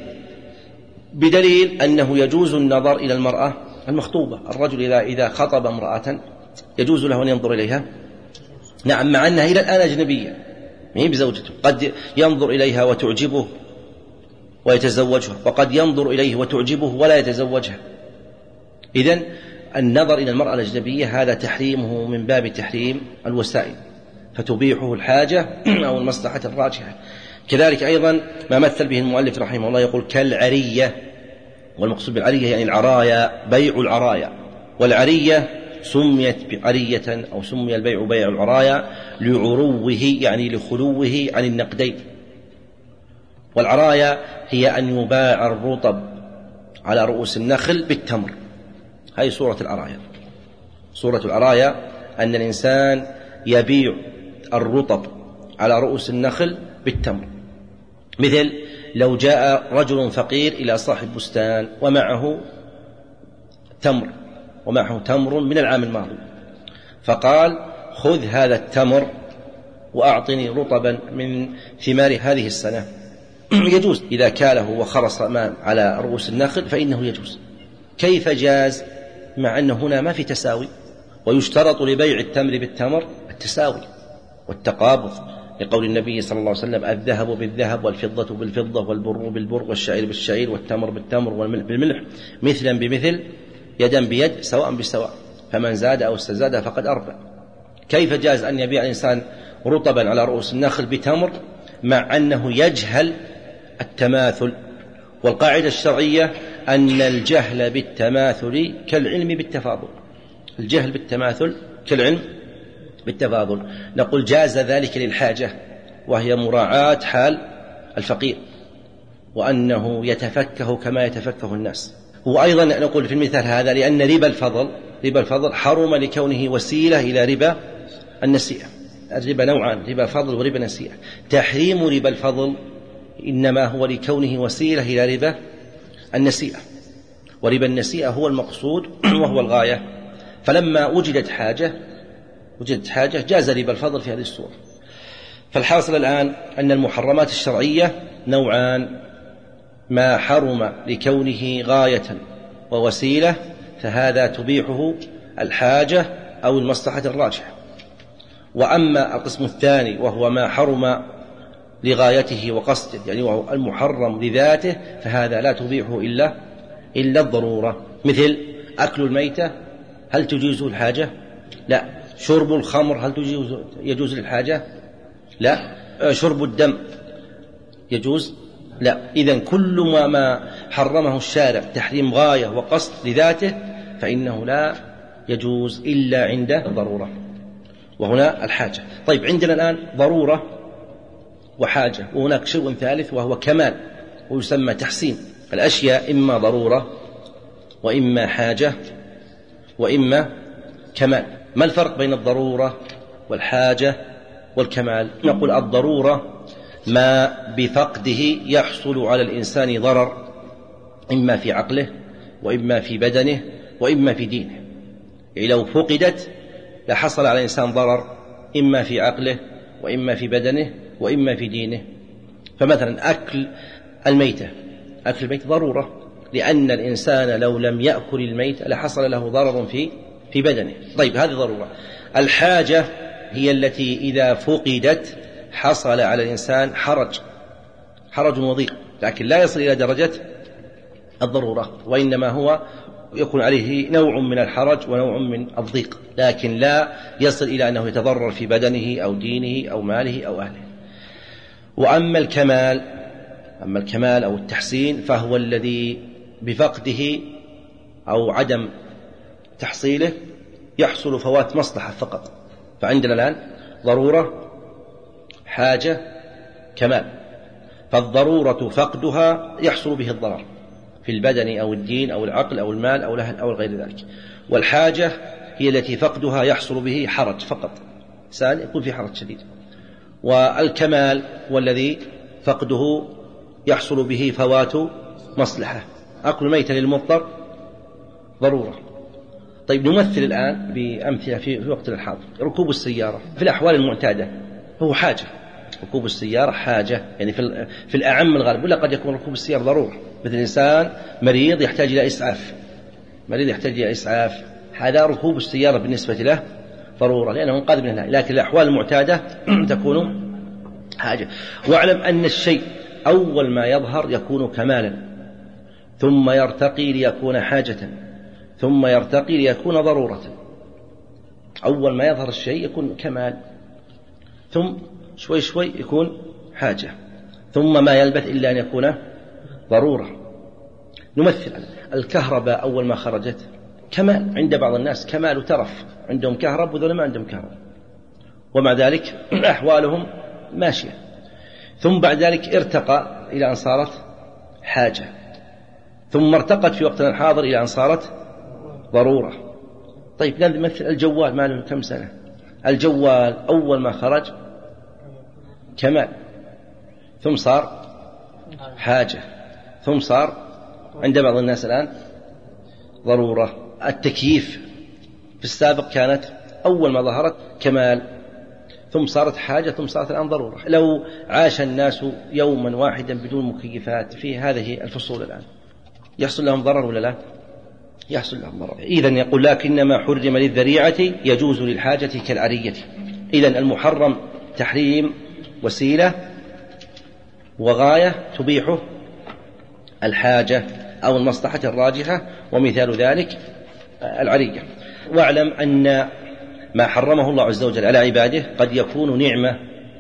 بدليل أنه يجوز النظر إلى المرأة المخطوبة. الرجل إذا إذا خطب امرأة يجوز له أن ينظر إليها، نعم، مع أنها إلى الآن أجنبية ما هي بزوجته، قد ينظر إليها وتعجبه ويتزوجها، وقد ينظر إليه وتعجبه ولا يتزوجها. إذن النظر إلى المرأة الأجنبية هذا تحريمه من باب تحريم الوسائل، فتبيحه الحاجة أو المصلحة الراجحة. كذلك أيضا ما مثل به المؤلف رحمه الله، يقول كالعرية، والمقصود بالعرية يعني العرايا، بيع العرايا. والعرية سميت بعرية أو سمي البيع بيع العرايا لعروه يعني لخلوه عن النقدين. والعرايا هي أن يباع الرطب على رؤوس النخل بالتمر، هذه صورة العرايا. صورة العرايا أن الإنسان يبيع الرطب على رؤوس النخل بالتمر. مثل لو جاء رجل فقير إلى صاحب بستان ومعه تمر ومعه تمر من العام الماضي، فقال خذ هذا التمر وأعطني رطبا من ثمار هذه السنة، يجوز إذا كاله وخرص ما على رؤوس النخل فإنه يجوز. كيف جاز مع أن هنا ما في تساوي؟ ويشترط لبيع التمر بالتمر التساوي والتقابض، لقول النبي صلى الله عليه وسلم الذهب بالذهب والفضة بالفضة والبر بالبر والشعير بالشعير والتمر بالتمر والملح بالملح مثلا بمثل يدا بيد سواء بسواء، فمن زاد أو استزاد فقد أربع. كيف جاز أن يبيع الإنسان رطبا على رؤوس النخل بتمر مع أنه يجهل التماثل؟ والقاعدة الشرعية أن الجهل بالتماثل كالعلم بالتفاضل، الجهل بالتماثل كالعلم بالتفاضل. نقول جاز ذلك للحاجة، وهي مراعاة حال الفقير وأنه يتفكه كما يتفكه الناس. وأيضا نقول في المثال هذا لأن ربا الفضل ربا الفضل حرم لكونه وسيلة إلى ربا النسيئة. الربا نوعان، ربا الفضل وربا النسيئة. تحريم ربا الفضل إنما هو لكونه وسيلة إلى ربا النسيئة، وربا النسيئة هو المقصود وهو الغاية. فلما وجدت حاجة وجدت حاجة جاز ربا الفضل في هذه الصورة. فالحاصل الآن أن المحرمات الشرعية نوعان: ما حرم لكونه غاية ووسيلة فهذا تبيحه الحاجة أو المصلحة الراجحة، وأما القسم الثاني وهو ما حرم لغايته وقصده يعني وهو المحرم لذاته فهذا لا تبيحه إلا إلا الضرورة. مثل أكل الميتة هل تجوز الحاجة؟ لا. شرب الخمر هل تجوز يجوز للحاجة؟ لا. شرب الدم يجوز؟ لا. إذن كل ما, ما حرمه الشارع تحريم غاية وقصد لذاته فإنه لا يجوز إلا عند الضرورة، وهنا الحاجة. طيب عندنا الآن ضرورة وحاجة، وهناك شيء ثالث وهو كمال ويسمى تحسين. الأشياء إما ضرورة وإما حاجة وإما كمال. ما الفرق بين الضرورة والحاجة والكمال؟ نقول الضرورة ما بفقده يحصل على الإنسان ضرر إما في عقله وإما في بدنه وإما في دينه. يعني لو فقدت لحصل على الإنسان ضرر إما في عقله وإما في بدنه وإما في دينه. فمثلا أكل الميتة أكل الميتة ضرورة، لأن الإنسان لو لم يأكل الميت لحصل له ضرر في في بدنه. طيب هذه ضرورة. الحاجة هي التي إذا فقدت حصل على الإنسان حرج حرج وضيق، لكن لا يصل إلى درجة الضرورة، وإنما هو يكون عليه نوع من الحرج ونوع من الضيق، لكن لا يصل إلى أنه يتضرر في بدنه أو دينه أو ماله أو أهله. وأما الكمال أما الكمال أو التحسين فهو الذي بفقده أو عدم تحصيله يحصل فوات مصلحة فقط. فعندنا الآن ضرورة، حاجة، كمال. فالضرورة فقدها يحصل به الضرر في البدن أو الدين أو العقل أو المال أو الأهل أو غير ذلك. والحاجة هي التي فقدها يحصل به حرج فقط، إنسان يكون في حرج شديد. والكمال والذي فقده يحصل به فوات مصلحة. أكل ميتا للمضطر ضرورة. طيب نمثل الآن بأمثلة في وقت الحاضر. ركوب السيارة في الأحوال المعتادة هو حاجة، ركوب السيارة حاجة، يعني في, في الأعم الغالب، ولا قد يكون ركوب السيارة ضرورة، مثل إنسان مريض يحتاج إلى إسعاف، مريض يحتاج إلى إسعاف، هذا ركوب السيارة بالنسبة له ضرورة لأنه منقذ من الله. لكن الأحوال المعتادة تكون حاجة. واعلم أن الشيء أول ما يظهر يكون كمالا، ثم يرتقي ليكون حاجة، ثم يرتقي ليكون ضرورة. أول ما يظهر الشيء يكون كمال، ثم شوي شوي يكون حاجة، ثم ما يلبث إلا أن يكون ضرورة. نمثل الكهرباء أول ما خرجت كمال عند بعض الناس، كمال وترف، عندهم كهرب وذول ما عندهم كهرب، ومع ذلك أحوالهم ماشية. ثم بعد ذلك ارتقى إلى أن صارت حاجة، ثم ارتقت في وقتنا الحاضر إلى أن صارت ضرورة. طيب نمثل الجوال، ما له كم سنة، الجوال أول ما خرج كمال، ثم صار حاجة، ثم صار عند بعض الناس الآن ضرورة. التكييف في السابق كانت أول ما ظهرت كمال، ثم صارت حاجة، ثم صارت الآن ضرورة. لو عاش الناس يوما واحدا بدون مكيفات في هذه الفصول الآن يحصل لهم ضرر ولا لا؟ يحصل لهم ضرر. إذن يقول لكنما حرم للذريعة يجوز للحاجة كالعرية. إذن المحرم تحريم وسيلة وغاية تبيح الحاجة أو المصلحة الراجحة، ومثال ذلك العرية. واعلم أن ما حرمه الله عز وجل على عباده قد يكون نعمة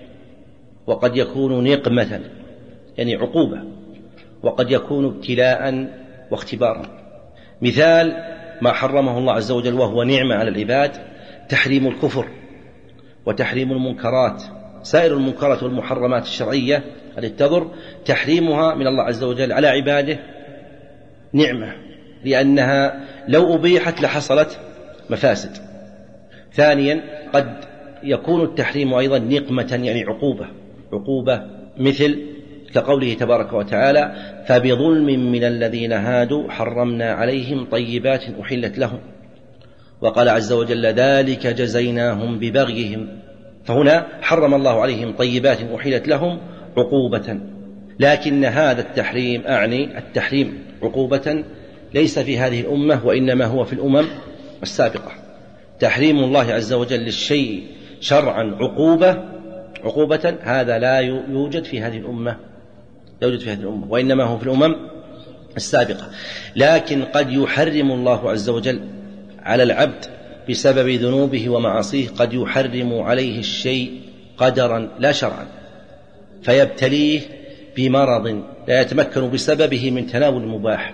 وقد يكون نقمة، يعني عقوبة، وقد يكون ابتلاء واختبارا. مثال ما حرمه الله عز وجل وهو نعمة على العباد تحريم الكفر وتحريم المنكرات. سائر المنكرات والمحرمات الشرعية التي تضر تحريمها من الله عز وجل على عباده نعمة، لأنها لو أبيحت لحصلت مفاسد. ثانيا قد يكون التحريم أيضا نقمة، يعني عقوبة، عقوبة مثل كقوله تبارك وتعالى فبظلم من الذين هادوا حرمنا عليهم طيبات أحلت لهم، وقال عز وجل ذلك جزيناهم ببغيهم. فهنا حرم الله عليهم طيبات أحلت لهم عقوبة، لكن هذا التحريم أعني التحريم عقوبة ليس في هذه الأمة وإنما هو في الأمم السابقة. تحريم الله عز وجل للشيء شرعا عقوبة عقوبة هذا لا يوجد في هذه الأمة، لا يوجد في هذه الأمة، وإنما هو في الأمم السابقة. لكن قد يحرم الله عز وجل على العبد بسبب ذنوبه ومعاصيه، قد يحرم عليه الشيء قدرا لا شرعا، فيبتليه بمرض لا يتمكن بسببه من تناول المباح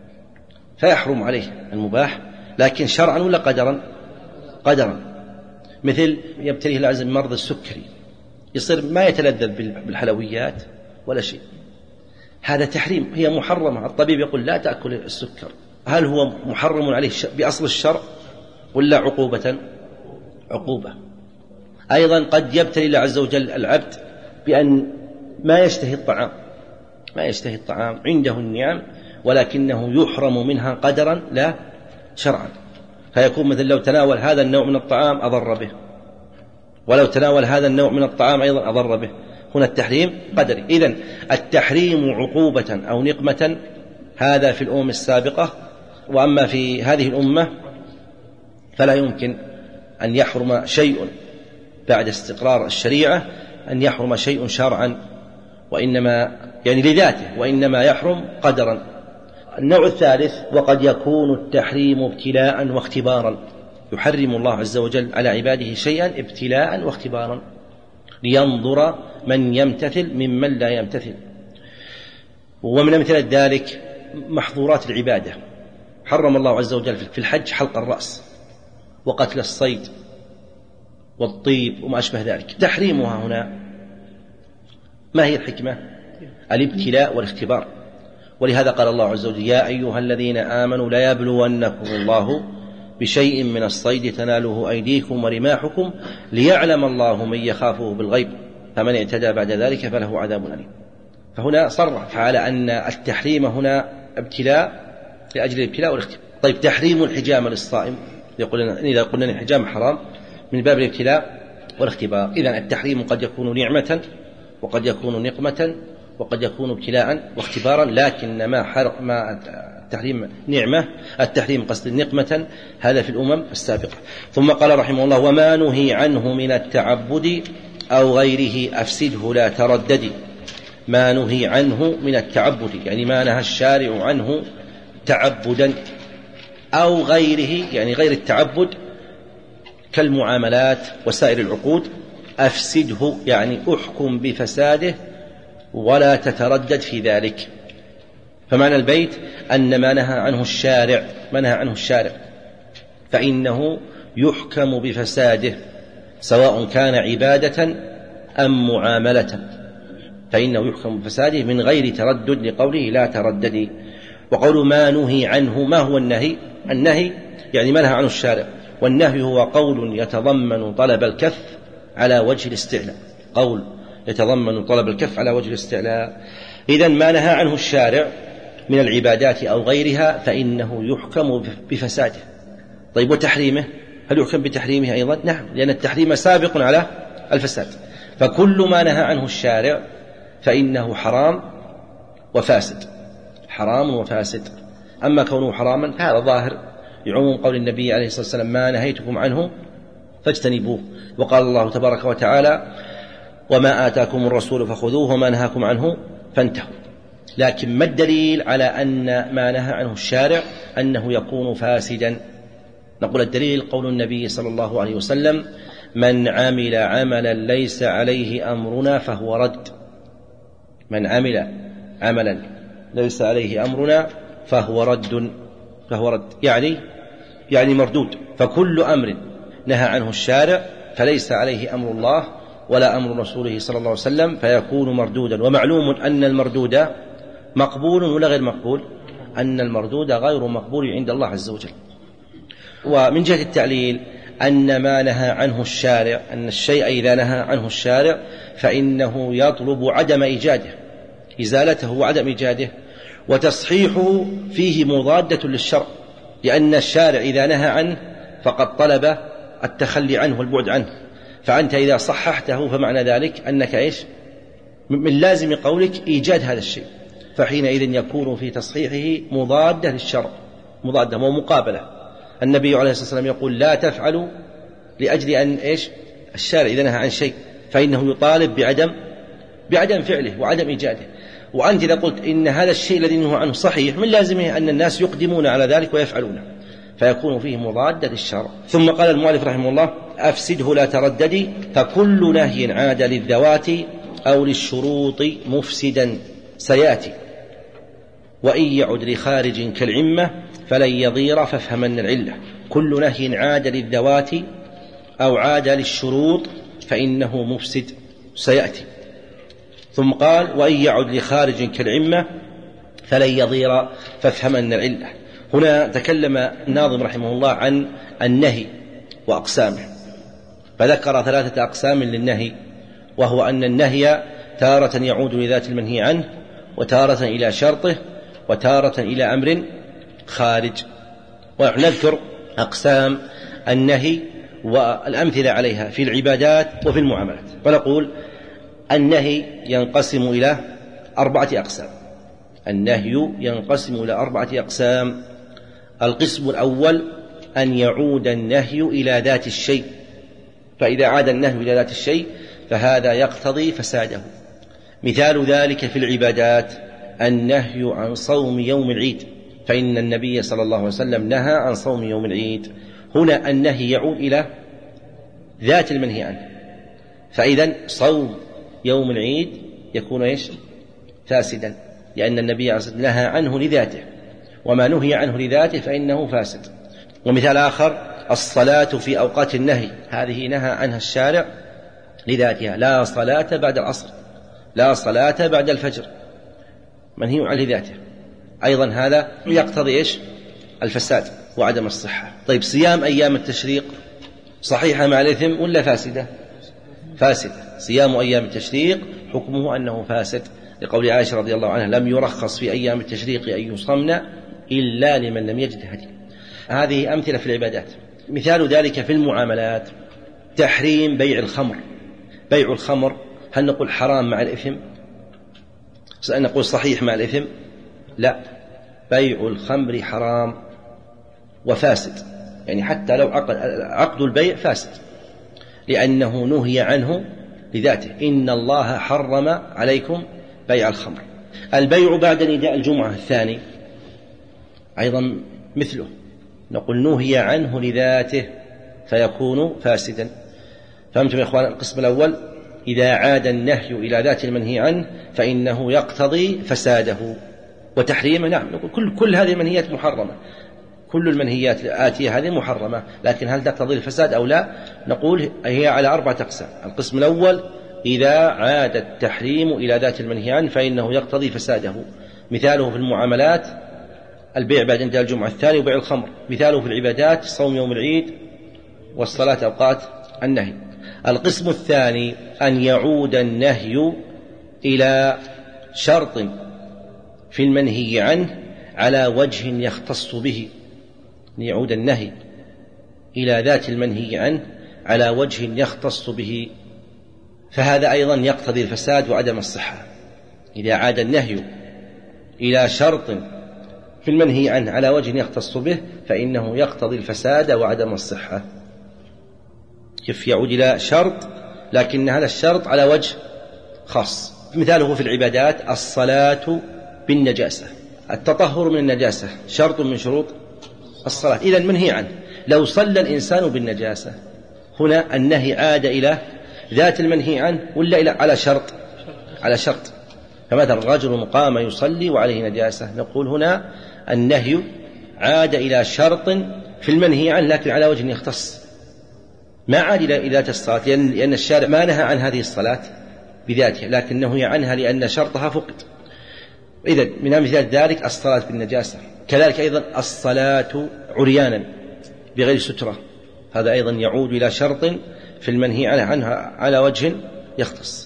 فيحرم عليه المباح، لكن شرعا ولا قدرا؟ قدرا. مثل يبتليه العز بمرض السكري، يصير ما يتلذذ بالحلويات ولا شيء، هذا تحريم، هي محرمة. الطبيب يقول لا تأكل السكر، هل هو محرم عليه بأصل الشرع ولا عقوبة؟ عقوبة. أيضا قد يبتلي الله عز وجل العبد بأن ما يشتهي الطعام، ما يشتهي الطعام، عنده النعم ولكنه يحرم منها قدرا لا شرعا، فيكون مثل لو تناول هذا النوع من الطعام أضر به، ولو تناول هذا النوع من الطعام أيضا أضر به. هنا التحريم قدري. إذن التحريم عقوبة أو نقمة هذا في الأمم السابقة، وأما في هذه الأمة فلا يمكن أن يحرم شيء بعد استقرار الشريعة، أن يحرم شيء شرعا وإنما يعني لذاته، وإنما يحرم قدرا. النوع الثالث وقد يكون التحريم ابتلاء واختبارا، يحرم الله عز وجل على عباده شيئا ابتلاء واختبارا لينظر من يمتثل ممن لا يمتثل. ومن أمثلة ذلك محظورات العبادة. حرم الله عز وجل في الحج حلق الرأس، وقتل الصيد والطيب وما أشبه ذلك. تحريمها هنا ما هي الحكمة؟ الابتلاء والاختبار. ولهذا قال الله عز وجل: يا أيها الذين آمنوا لا يبلونكم الله بشيء من الصيد تناله أيديكم ورماحكم ليعلم الله من يخافه بالغيب فمن اعتدى بعد ذلك فله عذاب أليم. فهنا صرح على أن التحريم هنا ابتلاء لأجل الابتلاء والاختبار. طيب، تحريم الحجامة للصائم، إذا قلنا الحجامة حرام من باب الابتلاء والاختبار. إذن التحريم قد يكون نعمة وقد يكون نقمة وقد يكون ابتلاء واختبارا، لكن ما حرق ما التحريم نعمة، التحريم قصد نقمة، هذا في الأمم السابقة. ثم قال رحمه الله: وما نهي عنه من التعبد أو غيره أفسده لا ترددي. ما نهي عنه من التعبد يعني ما نهى الشارع عنه تعبدا أو غيره يعني غير التعبد كالمعاملات وسائر العقود، أفسده يعني أحكم بفساده ولا تتردد في ذلك. فمعنى البيت أن ما نهى عنه الشارع ما نهى عنه الشارع فإنه يحكم بفساده سواء كان عبادة أم معاملة، فإنه يحكم بفساده من غير تردد لقوله لا ترددي. وقول ما نهي عنه، ما هو النهي؟ النهي يعني ما نهى عنه الشارع، والنهي هو قول يتضمن طلب الكف على وجه الاستعلاء، قول يتضمن طلب الكف على وجه الاستعلاء. إذن ما نهى عنه الشارع من العبادات أو غيرها فإنه يحكم بفساده. طيب، وتحريمه هل يحكم بتحريمه أيضا؟ نعم، لأن التحريم سابق على الفساد. فكل ما نهى عنه الشارع فإنه حرام وفاسد، حرام وفاسد. أما كونه حراما هذا ظاهر يعم قول النبي عليه الصلاة والسلام: ما نهيتكم عنه فاجتنبوه. وقال الله تبارك وتعالى: وما آتاكم الرسول فخذوه وما نهاكم عنه فانتهوا. لكن ما الدليل على أن ما نهى عنه الشارع أنه يكون فاسدا؟ نقول الدليل قول النبي صلى الله عليه وسلم: من عمل عملا ليس عليه أمرنا فهو رد. من عمل عملا ليس عليه أمرنا فهو رد، فهو رد يعني يعني مردود. فكل أمر نهى عنه الشارع فليس عليه أمر الله ولا أمر رسوله صلى الله عليه وسلم فيكون مردودا. ومعلوم أن المردود مقبول ولا غير مقبول؟ أن المردود غير مقبول عند الله عز وجل. ومن جهة التعليل أن ما نهى عنه الشارع، أن الشيء إذا نهى عنه الشارع فإنه يطلب عدم إيجاده، إزالته وعدم إيجاده، وتصحيحه فيه مضادة للشرع، لأن الشارع إذا نهى عنه فقد طلب التخلي عنه والبعد عنه، فأنت إذا صححته فمعنى ذلك أنك إيش؟ من لازم قولك إيجاد هذا الشيء، فحينئذ يكون في تصحيحه مضادة للشرع، مضادة ومقابلة. النبي عليه الصلاة والسلام يقول: لا تفعلوا لأجل أن إيش؟ الشارع إذا نهى عن شيء فإنه يطالب بعدم بعدم فعله وعدم إيجاده. وأنت إذا قلت إن هذا الشيء الذي نهى عنه صحيح، من لازمه أن الناس يقدمون على ذلك ويفعلونه، فيكون فيه مضادة للشرع. ثم قال المؤلف رحمه الله: أفسده لا ترددي، فكل نهي عاد للذوات أو للشروط مفسدا سيأتي، وإن يعد لخارج كالعمة فلن يضير فافهمن العلة. كل نهي عاد للذوات أو عاد للشروط فإنه مفسد سيأتي. ثم قال: وإن يعد لخارج كالعمة فلن يضير فافهمن العلة. هنا تكلم الناظم رحمه الله عن النهي وأقسامه، فذكر ثلاثة أقسام للنهي، وهو أن النهي تارة يعود لذات المنهي عنه، وتارة إلى شرطه، وتارة إلى أمر خارج. ونذكر أقسام النهي والأمثلة عليها في العبادات وفي المعاملات. فنقول النهي ينقسم إلى أربعة أقسام. النهي ينقسم إلى أربعة أقسام. القسم الأول أن يعود النهي إلى ذات الشيء، فإذا عاد النهي إلى ذات الشيء فهذا يقتضي فساده. مثال ذلك في العبادات النهي عن صوم يوم العيد، فإن النبي صلى الله عليه وسلم نهى عن صوم يوم العيد. هنا النهي يعود إلى ذات المنهي عنه، فإذا صوم يوم العيد يكون إيش؟ فاسدا، لأن النبي عليه الصلاة والسلام نهى عنه لذاته، وما نهي عنه لذاته فإنه فاسد. ومثال آخر الصلاة في أوقات النهي، هذه نهى عنها الشارع لذاتها، لا صلاة بعد العصر، لا صلاة بعد الفجر، منهي عن لذاته. أيضا هذا يقتضي إيش؟ الفساد وعدم الصحة. طيب صيام أيام التشريق صحيحة مع الإثم ولا فاسدة؟ فاسدة. صيام أيام التشريق حكمه أنه فاسد، لقول عائشة رضي الله عنها: لم يرخص في أيام التشريق أن يصمن إلا لمن لم يجد هدي. هذه أمثلة في العبادات. مثال ذلك في المعاملات: تحريم بيع الخمر. بيع الخمر هل نقول حرام مع الإثم؟ نقول صحيح مع الإثم؟ لا، بيع الخمر حرام وفاسد، يعني حتى لو عقد, عقد البيع فاسد، لأنه نهي عنه لذاته. إن الله حرم عليكم بيع الخمر. البيع بعد نداء الجمعة الثاني أيضا مثله، نقول نهي عنه لذاته فيكون فاسدا. فهمتم يا إخوان؟ القسم الأول: إذا عاد النهي إلى ذات المنهي عنه فإنه يقتضي فساده وتحريمه. نعم، نقول كل, كل هذه المنهيات محرمة، كل المنهيات الآتية هذه محرمة، لكن هل تقتضي الفساد أو لا؟ نقول هي على أربعة أقسام. القسم الأول: إذا عاد التحريم إلى ذات المنهي عنه فإنه يقتضي فساده. مثاله في المعاملات البيع بعد انتهاء الجمعة الثاني وبيع الخمر. مثاله في العبادات صوم يوم العيد والصلاة أوقات النهي. القسم الثاني: أن يعود النهي إلى شرط في المنهي عنه على وجه يختص به. أن يعود النهي إلى ذات المنهي عنه على وجه يختص به، فهذا أيضا يقتضي الفساد وعدم الصحة. إذا عاد النهي إلى شرط في المنهي عنه على وجه يختص به فإنه يقتضي الفساد وعدم الصحة. كيف يعود إلى شرط لكن هذا الشرط على وجه خاص؟ مثاله في العبادات الصلاة بالنجاسة. التطهر من النجاسة شرط من شروط الصلاة، إذن منهي عنه. لو صلى الإنسان بالنجاسة هنا النهي عاد إلى ذات المنهي عنه ولا إلى على شرط؟ على شرط. فمثلا رجل قام يصلي وعليه نجاسة، نقول هنا النهي عاد إلى شرط في المنهي عنه لكن على وجه يختص، ما عاد إلى ذات الصلاة، لأن الشارع ما نهى عن هذه الصلاة بذاتها لكن نهي عنها لأن شرطها فقد. إذن من أمثلة ذلك الصلاة بالنجاسة. كذلك أيضا الصلاة عريانا بغير سترة، هذا أيضا يعود إلى شرط في المنهي عنها على وجه يختص.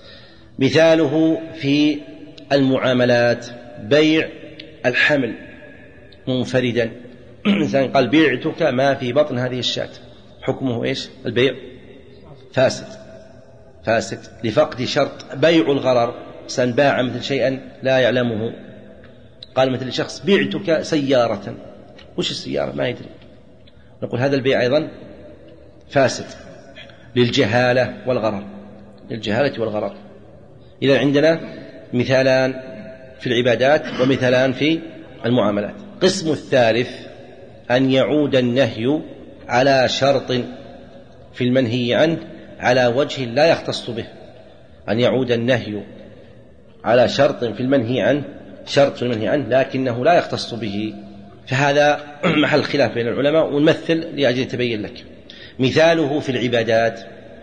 مثاله في المعاملات بيع الحمل منفردا. إنسان قال بيعتك ما في بطن هذه الشاة، حكمه إيش؟ البيع فاسد، فاسد لفقد شرط. بيع الغرر، إنسان باع مثل شيئا لا يعلمه، قال مثل شخص بيعتك سيارة، وش السيارة؟ ما يدري، نقول هذا البيع أيضا فاسد للجهالة والغرر، للجهالة والغرر. إذا عندنا مثالان في العبادات ومثالان في المعاملات. قسم الثالث أن يعود النهي على شرط في المنهي عنه على وجه لا يختص به. أن يعود النهي على شرط في المنهي عنه، شرط في المنهي عنه لكنه لا يختص به، فهذا محل خلاف بين العلماء، ونمثل لأجل تبين لك. مثاله في العبادات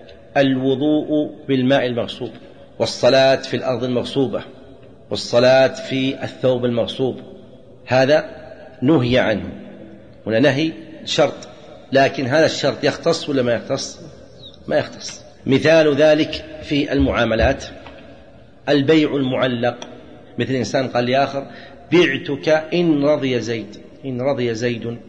الوضوء بالماء المغصوب، والصلاة في الأرض المغصوبة، والصلاة في الثوب المغصوب، هذا نهي عنه. هنا نهي شرط، لكن هذا الشرط يختص ولا ما يختص؟ ما يختص. مثال ذلك في المعاملات البيع المعلق، مثل إنسان قال لآخر بعتك إن رضي زيد، إن رضي زيد،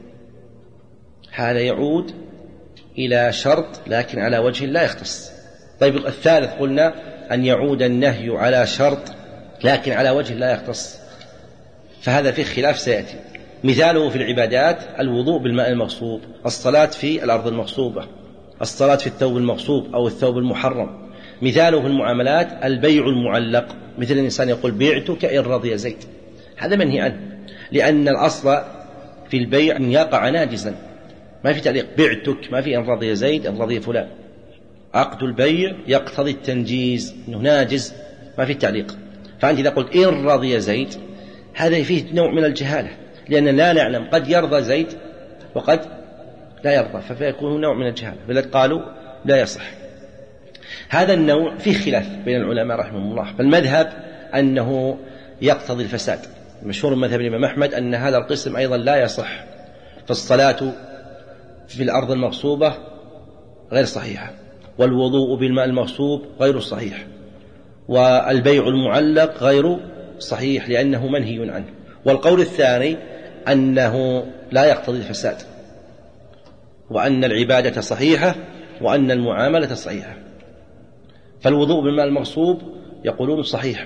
هذا يعود إلى شرط لكن على وجه لا يختص. طيب الثالث قلنا أن يعود النهي على شرط لكن على وجه لا يختص، فهذا فيه خلاف سيأتي. مثاله في العبادات الوضوء بالماء المغصوب، الصلاة في الأرض المغصوبة، الصلاة في الثوب المغصوب أو الثوب المحرم. مثاله في المعاملات البيع المعلق، مثل الإنسان يقول بعتك إن رضي زيد، هذا منهي عنه، لأن الأصل في البيع أن يقع ناجزا، ما في تعليق بعتك، ما في إن رضي زيد إن رضي فلان. عقد البيع يقتضي التنجيز، أنه ناجز ما في تعليق. فأنت إذا قلت إن رضي زيد هذا فيه نوع من الجهالة، لأننا لا نعلم، قد يرضى زيد وقد لا يرضى، فيكون نوع من الجهالة، بل قالوا لا يصح. هذا النوع فيه خلاف بين العلماء رحمهم الله، فالمذهب أنه يقتضي الفساد. مشهور مذهب الإمام أحمد أن هذا القسم أيضا لا يصح، فالصلاة في الأرض المغصوبة غير صحيحة، والوضوء بالماء المغصوب غير صحيح، والبيع المعلق غير صحيح لأنه منهي عنه. والقول الثاني أنه لا يقتضي الفساد، وأن العبادة صحيحة وأن المعاملة صحيحة. فالوضوء بالماء المغصوب يقولون صحيح،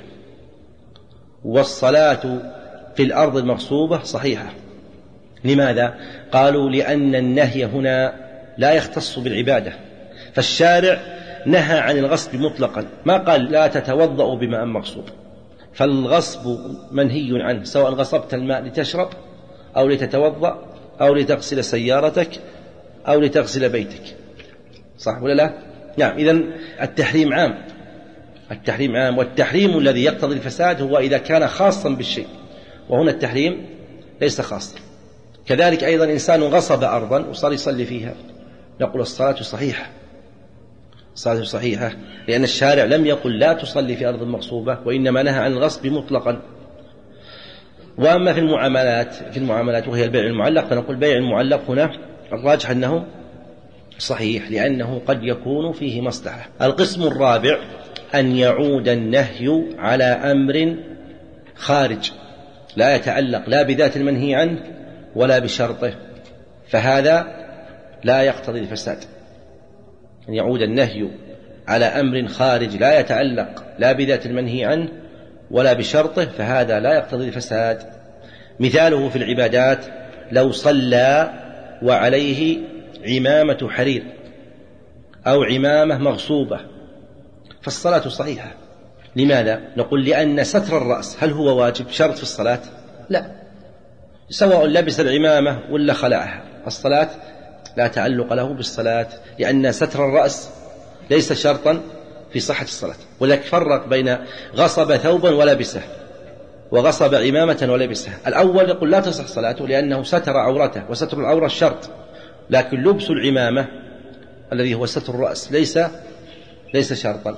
والصلاة في الأرض المغصوبة صحيحة. لماذا؟ قالوا لأن النهي هنا لا يختص بالعبادة، فالشارع نهى عن الغصب مطلقا، ما قال لا تتوضأ بماء مغصوب، فالغصب منهي عنه، سواء غصبت الماء لتشرب أو لتتوضأ أو لتغسل سيارتك أو لتغسل بيتك، صح ولا لا؟ نعم. إذن التحريم عام، التحريم عام، والتحريم الذي يقتضي الفساد هو إذا كان خاصا بالشيء، وهنا التحريم ليس خاصا. كذلك أيضا إنسان غصب أرضا وصار يصلي فيها، نقول الصلاة صحيحة، الصلاة صحيحة، لأن الشارع لم يقل لا تصلي في أرض مغصوبة، وإنما نهى عن الغصب مطلقا. وأما في المعاملات في المعاملات وهي البيع المعلق، فنقول بيع المعلق هنا الراجح أنه صحيح، لأنه قد يكون فيه مصلحة. القسم الرابع أن يعود النهي على أمر خارج لا يتعلق لا بذات المنهي عنه ولا بشرطه، فهذا لا يقتضي الفساد. أن يعود النهي على أمر خارج لا يتعلق لا بذات المنهي عنه ولا بشرطه، فهذا لا يقتضي الفساد. مثاله في العبادات لو صلى وعليه عمامة حرير أو عمامة مغصوبة فالصلاة صحيحة. لماذا؟ نقول لأن ستر الرأس هل هو واجب شرط في الصلاة؟ لا، سواء لبس العمامة ولا خلعها، الصلاة لا تعلق له بالصلاة، لأن ستر الرأس ليس شرطا في صحة الصلاة. ولذلك فرق بين غصب ثوبا ولبسه وغصب عمامة ولبسها. الأول يقول لا تصح صلاته لأنه ستر عورته، وستر العورة شرط، لكن لبس العمامة الذي هو ستر الرأس ليس ليس شرطا.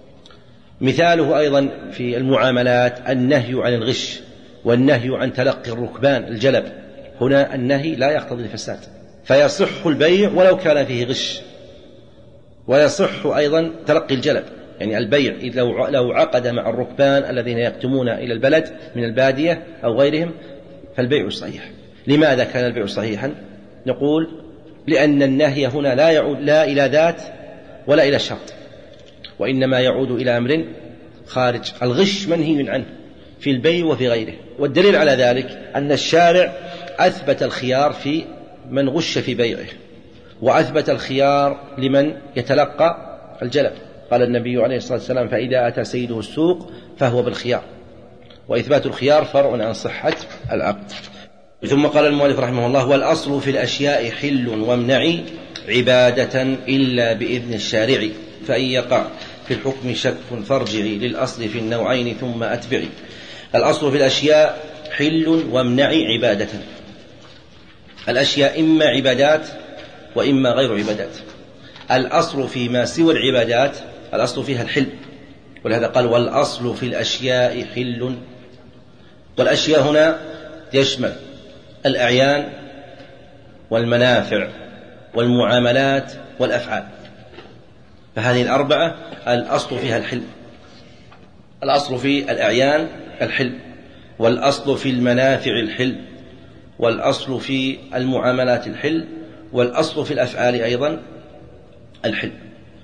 مثاله أيضا في المعاملات النهي عن الغش والنهي عن تلقي الركبان الجلب، هنا النهي لا يقتضي الفساد، فيصح البيع ولو كان فيه غش، ويصح أيضا تلقي الجلب، يعني البيع لو عقد مع الركبان الذين يقدمون إلى البلد من البادية أو غيرهم فالبيع صحيح. لماذا كان البيع صحيحا؟ نقول لأن النهي هنا لا يعود لا إلى ذات ولا إلى شرط، وإنما يعود إلى أمر خارج. الغش منهي عنه في البيع وفي غيره، والدليل على ذلك أن الشارع أثبت الخيار في من غش في بيعه، وأثبت الخيار لمن يتلقى الجلب. قال النبي عليه الصلاة والسلام فإذا أتى سيده السوق فهو بالخيار، وإثبات الخيار فرع عن صحة العقد. ثم قال المؤلف رحمه الله والأصل في الأشياء حل وامنعي عبادة إلا بإذن الشارع، فإن يقع في الحكم شك فارجعي للأصل في النوعين ثم أتبعي. الأصل في الأشياء حل وامنعي عبادة، الأشياء إما عبادات وإما غير عبادات. الأصل فيما سوى العبادات الأصل فيها الحل، ولهذا قال والأصل في الأشياء حل. والأشياء هنا يشمل الأعيان والمنافع والمعاملات والأفعال، فهذه الأربعة الأصل فيها الحل. الأصل في الأعيان الحل، والأصل في المنافع الحل، والأصل في المعاملات الحل، والأصل في الأفعال أيضا الحل.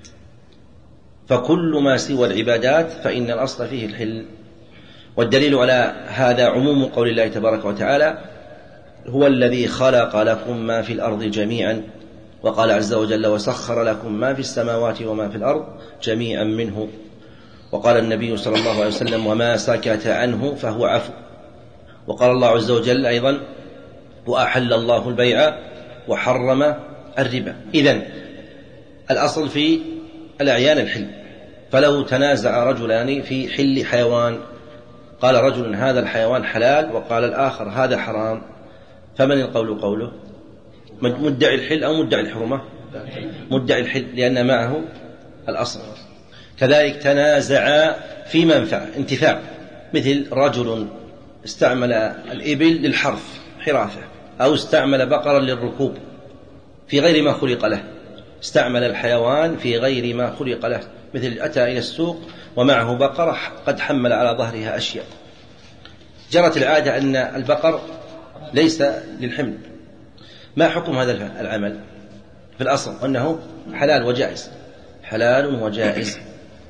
فكل ما سوى العبادات فإن الأصل فيه الحل. والدليل على هذا عموم قول الله تبارك وتعالى هو الذي خلق لكم ما في الأرض جميعا، وقال عز وجل وسخر لكم ما في السماوات وما في الأرض جميعا منه. وقال النبي صلى الله عليه وسلم وما سكت عنه فهو عفو. وقال الله عز وجل أيضا وأحل الله البيع وحرم الربا. إذن الأصل في الأعيان الحل، فلو تنازع رجلان في حل حيوان، قال رجل هذا الحيوان حلال وقال الآخر هذا حرام، فمن القول قوله؟ مدعي الحل أو مدعي الحرمة؟ مدعي الحل، لأن معه الأصل. كذلك تنازع في منفعة انتفاع، مثل رجل استعمل الإبل للحرث حرافة، أو استعمل بقرا للركوب في غير ما خلق له، استعمل الحيوان في غير ما خلق له، مثل أتى إلى السوق ومعه بقرة قد حمل على ظهرها أشياء. جرت العادة أن البقر ليس للحمل، ما حكم هذا العمل؟ في الأصل أنه حلال وجائز، حلال وجائز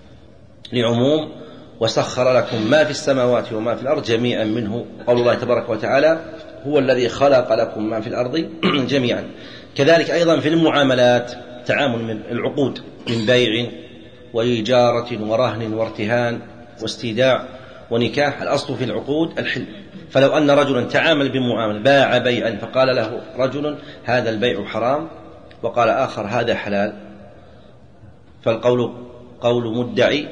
لعموم وسخر لكم ما في السماوات وما في الأرض جميعا منه، قول الله تبارك وتعالى هو الذي خلق لكم ما في الأرض جميعا. كذلك أيضا في المعاملات تعامل من العقود من بيع وإيجارة ورهن وارتهان واستيداع ونكاح، الأصل في العقود الحل. فلو أن رجلا تعامل بمعاملة، باع بيعا فقال له رجل هذا البيع حرام وقال آخر هذا حلال، فالقول قول مدعي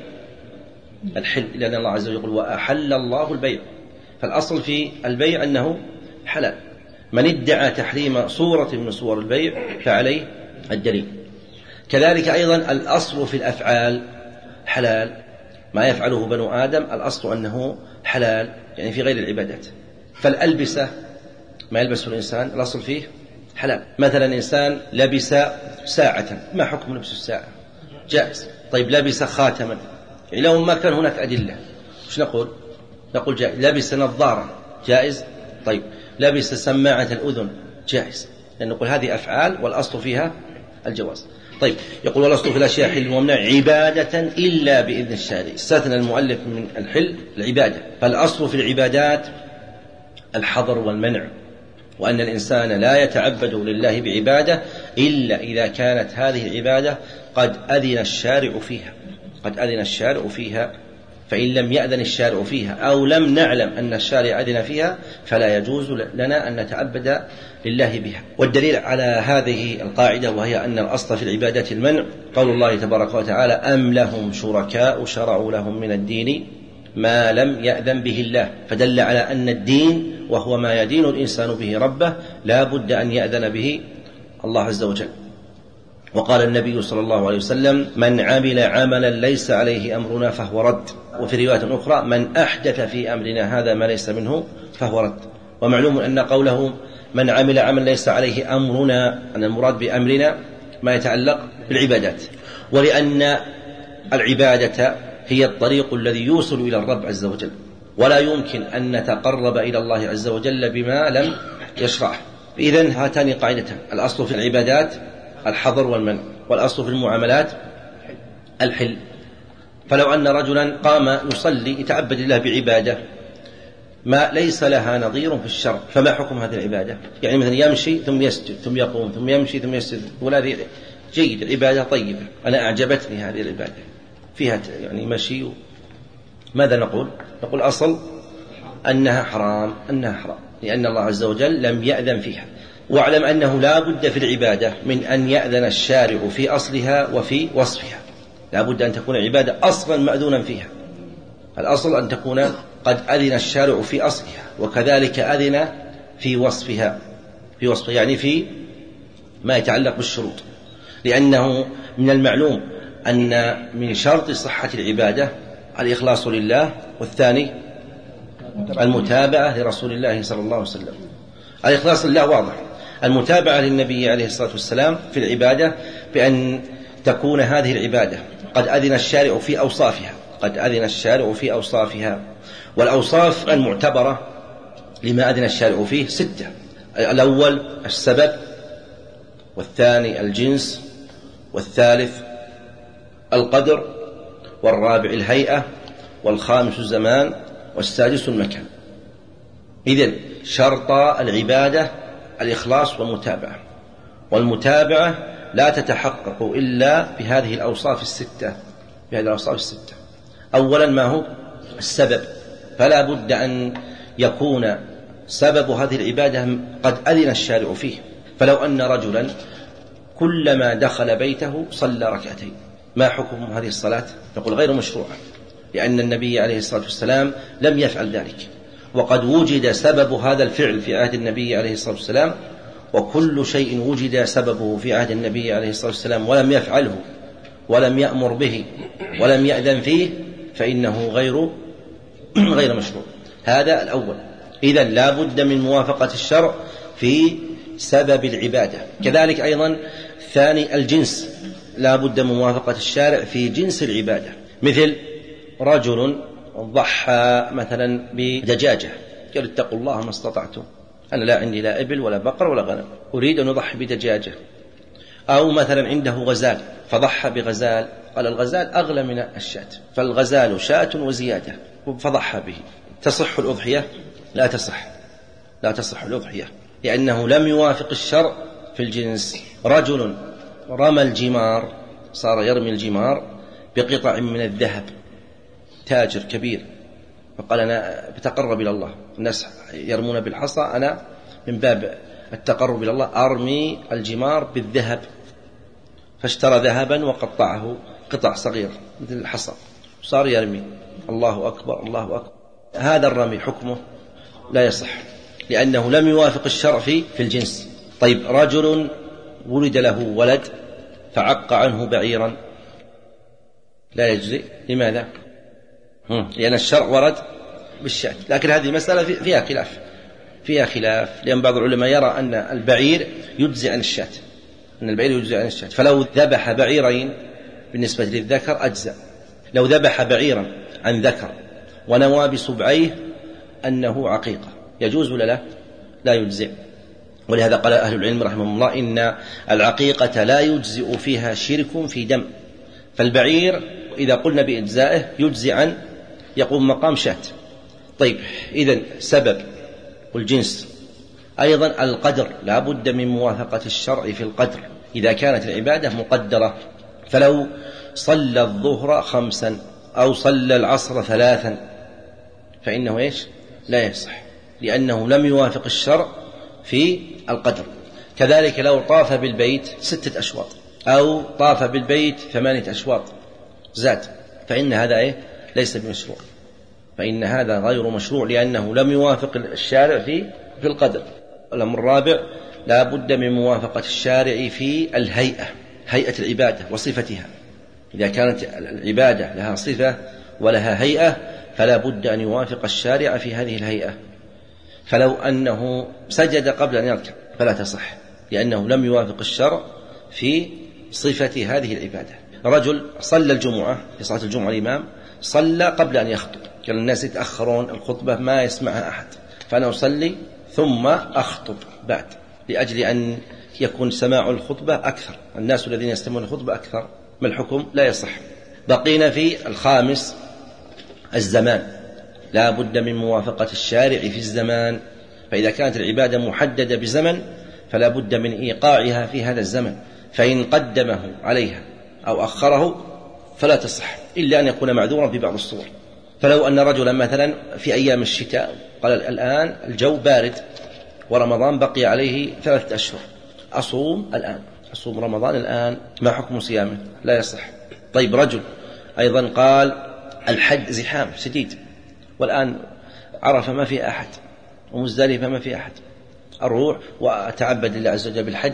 الحل، لأن الله عز وجل يقول وأحل الله البيع، فالأصل في البيع أنه حلال. من ادعى تحريم صورة من صور البيع فعليه الدليل. كذلك أيضا الأصل في الأفعال حلال، ما يفعله بنو آدم الأصل أنه حلال، يعني في غير العبادات. فالألبسة ما يلبسه الإنسان الأصل فيه حلال، مثلا إنسان لبس ساعة، ما حكم لبس الساعة؟ جائز. طيب لبس خاتما، يعني لو ما كان هناك أدلة وش نقول؟ نقول جائز. لبس نظارة جائز. طيب لبس سماعة الأذن جائز، لأن نقول هذه أفعال والأصل فيها الجواز. طيب يقول والأصل في الأشياء حل وممنع عبادة إلا بإذن الشارع، استثنى المؤلف من الحل العبادة، فالأصل في العبادات الحظر والمنع، وأن الإنسان لا يتعبد لله بعبادة إلا إذا كانت هذه العبادة قد أذن الشارع فيها، قد أذن الشارع فيها، فإن لم يأذن الشارع فيها أو لم نعلم أن الشارع أذن فيها فلا يجوز لنا أن نتعبد لله بها. والدليل على هذه القاعدة وهي أن الأصل في العبادات المنع، قول الله تبارك وتعالى أم لهم شركاء شرعوا لهم من الدين ما لم يأذن به الله، فدل على أن الدين وهو ما يدين الإنسان به ربه لا بد أن يأذن به الله عز وجل. وقال النبي صلى الله عليه وسلم من عمل عملا ليس عليه أمرنا فهو رد، وفي رواية أخرى من أحدث في أمرنا هذا ما ليس منه فهو رد. ومعلوم أن قوله من عمل عملا ليس عليه أمرنا أن المراد بأمرنا ما يتعلق بالعبادات، ولأن العبادة هي الطريق الذي يوصل إلى الرب عز وجل، ولا يمكن أن نتقرب إلى الله عز وجل بما لم يشرعه. إذن هاتان قاعدتان، الأصل في العبادات الحظر والمنع، والأصل في المعاملات الحل. فلو أن رجلا قام يصلي يتعبد الله بعبادة ما ليس لها نظير في الشرع، فما حكم هذه العبادة؟ يعني مثلا يمشي ثم يسجد ثم يقوم ثم يمشي ثم يسجد، ولا ذي جيد، العبادة طيبة، أنا أعجبتني هذه العبادة فيها يعني مشي، ماذا نقول؟ نقول أصل أنها حرام، أنها حرام لأن الله عز وجل لم يأذن فيها. واعلم أنه لا بد في العبادة من أن يأذن الشارع في أصلها وفي وصفها، لا بد أن تكون العبادة أصلا مأذونا فيها. الأصل أن تكون قد أذن الشارع في أصلها، وكذلك أذن في وصفها، في وصفها يعني في ما يتعلق بالشروط، لأنه من المعلوم أن من شرط صحة العبادة الإخلاص لله، والثاني المتابعة لرسول الله صلى الله عليه وسلم. الإخلاص لله واضح، المتابعة للنبي عليه الصلاة والسلام في العبادة بأن تكون هذه العبادة قد أذن الشارع في أوصافها، قد أذن الشارع في أوصافها. والأوصاف المعتبرة لما أذن الشارع فيه ستة: الأول السبب، والثاني الجنس، والثالث القدر، والرابع الهيئة، والخامس الزمان، والسادس المكان. إذن شرط العبادة الإخلاص والمتابعة، والمتابعة لا تتحقق إلا بهذه الأوصاف الستة، بهذه الأوصاف الستة. أولا ما هو السبب، فلا بد أن يكون سبب هذه العبادة قد أذن الشارع فيه. فلو أن رجلا كلما دخل بيته صلى ركعتين، ما حكم هذه الصلاة؟ نقول غير مشروعة، لأن النبي عليه الصلاة والسلام لم يفعل ذلك، وقد وجد سبب هذا الفعل في عهد النبي عليه الصلاة والسلام وكل شيء وجد سببه في عهد النبي عليه الصلاة والسلام ولم يفعله ولم يأمر به ولم يأذن فيه فإنه غير غير مشروع. هذا الأول. إذن لا بد من موافقة الشرع في سبب العبادة. كذلك أيضا ثاني الجنس، لا بد من موافقة الشارع في جنس العبادة، مثل رجل ضحى مثلا بدجاجة قال اتقوا الله ما استطعتم، أنا لا عندي لا إبل ولا بقر ولا غنم أريد أن أضحي بدجاجة. أو مثلا عنده غزال فضحى بغزال، قال الغزال أغلى من الشاة فالغزال شاة وزيادة فضحى به. تصح الأضحية؟ لا تصح، لا تصح الأضحية لأنه لم يوافق الشرع في الجنس. رجل رمى الجمار، صار يرمي الجمار بقطع من الذهب، تاجر كبير، فقال أنا بتقرب إلى الله، الناس يرمون بالحصى، أنا من باب التقرب إلى الله أرمي الجمار بالذهب، فاشترى ذهبا وقطعه قطع صغيرة مثل الحصى صار يرمي. الله أكبر الله أكبر. هذا الرمي حكمه لا يصح لأنه لم يوافق الشرع في في الجنس. طيب رجل ولد له ولد فعق عنه بعيرا لا يجزئ، لماذا؟ لأن الشرع ورد بالشاة، لكن هذه المسألة فيها خلاف فيها خلاف لأن بعض العلماء يرى أن البعير يجزئ عن الشاة، أن البعير يجزئ عن الشاة، فلو ذبح بعيرين بالنسبة للذكر أجزأ. لو ذبح بعيرا عن ذكر ونوى بصبعيه أنه عقيقة يجوز ولا لا؟ لا يجزئ. ولهذا قال أهل العلم رحمهم الله إن العقيقة لا يجزئ فيها شرك في دم، فالبعير إذا قلنا بإجزائه يجزئ عن يقوم مقام شاة. طيب إذن سبب والجنس أيضا القدر، لا بد من موافقة الشرع في القدر إذا كانت العبادة مقدرة. فلو صلى الظهر خمسا أو صلى العصر ثلاثا فإنه إيش؟ لا يصح لأنه لم يوافق الشرع في القدر. كذلك لو طاف بالبيت ستة أشواط أو طاف بالبيت ثمانية أشواط زاد فإن هذا إيه؟ ليس بمشروع، فإن هذا غير مشروع لأنه لم يوافق الشارع في في القدر. الأمر الرابع لا بد من موافقة الشارع في الهيئة، هيئة العبادة وصفتها. إذا كانت العبادة لها صفة ولها هيئة فلا بد أن يوافق الشارع في هذه الهيئة. فلو أنه سجد قبل أن يركع فلا تصح لأنه لم يوافق الشرع في صفة هذه العبادة. رجل صلى الجمعة في صلاة الجمعة الإمام صلى قبل أن يخطب، كان الناس يتأخرون الخطبة ما يسمعها أحد، فأنا أصلي ثم أخطب بعد لأجل أن يكون سماع الخطبة أكثر، الناس الذين يستمعون الخطبة أكثر. ما الحكم؟ لا يصح. بقينا في الخامس الزمان، لا بد من موافقة الشارع في الزمان، فإذا كانت العبادة محددة بزمن فلا بد من إيقاعها في هذا الزمن، فإن قدمه عليها أو أخره فلا تصح إلا أن يكون معذورا في بعض الصور. فلو أن رجلا مثلا في أيام الشتاء قال الآن الجو بارد ورمضان بقي عليه ثلاثة أشهر، أصوم الآن، أصوم رمضان الآن، ما حكم صيامه؟ لا يصح. طيب رجل أيضا قال الحج زحام شديد والآن عرفة ما في أحد ومزدلفة ما في أحد، أروح وأتعبد لله عز وجل بالحج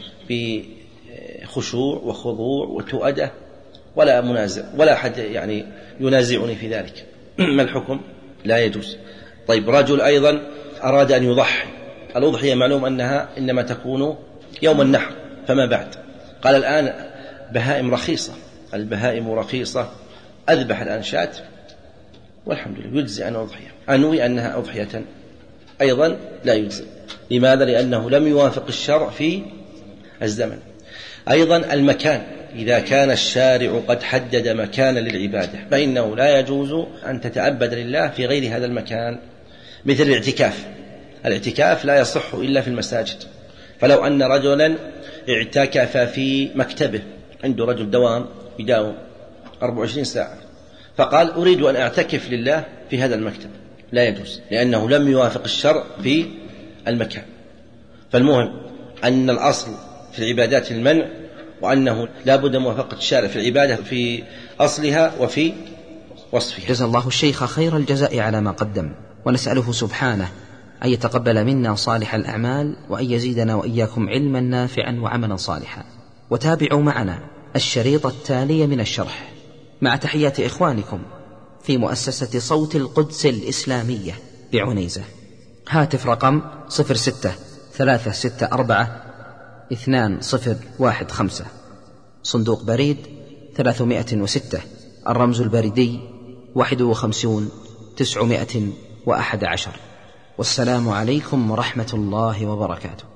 بخشوع وخضوع وتؤدة ولا منازع ولا أحد يعني ينازعني في ذلك، ما الحكم؟ لا يجوز. طيب رجل أيضا أراد أن يضحي، الأضحية معلوم أنها إنما تكون يوم النحر فما بعد، قال الآن بهائم رخيصة، البهائم رخيصة، أذبح الآن شاة والحمد لله يجزي أن أضحية، أنوي أنها أضحية، أيضا لا يجزي. لماذا؟ لأنه لم يوافق الشرع في الزمن. أيضا المكان، إذا كان الشارع قد حدد مكانا للعبادة فإنه لا يجوز أن تتعبد لله في غير هذا المكان، مثل الاعتكاف، الاعتكاف لا يصح إلا في المساجد. فلو أن رجلا اعتكف في مكتبه، عنده رجل دوام يداوم أربع وعشرين ساعة، فقال أريد أن أعتكف لله في هذا المكتب، لا يجوز لأنه لم يوافق الشرع في المكان. فالمهم أن الأصل في العبادات المنع، وأنه لا بد موافقة الشارع في العبادة في أصلها وفي وصفها. جزا الله الشيخ خير الجزاء على ما قدم، ونسأله سبحانه أن يتقبل منا صالح الأعمال، وأن يزيدنا وإياكم علما نافعا وعملا صالحا. وتابعوا معنا الشريط التالي من الشرح مع تحيات إخوانكم في مؤسسة صوت القدس الإسلامية بعنيزة. هاتف رقم صفر ستة ثلاثة ستة أربعة اثنان صفر واحد خمسة، صندوق بريد ثلاثمائة وستة، الرمز البريدي واحد وخمسون تسعمائة وأحد عشر. والسلام عليكم ورحمة الله وبركاته.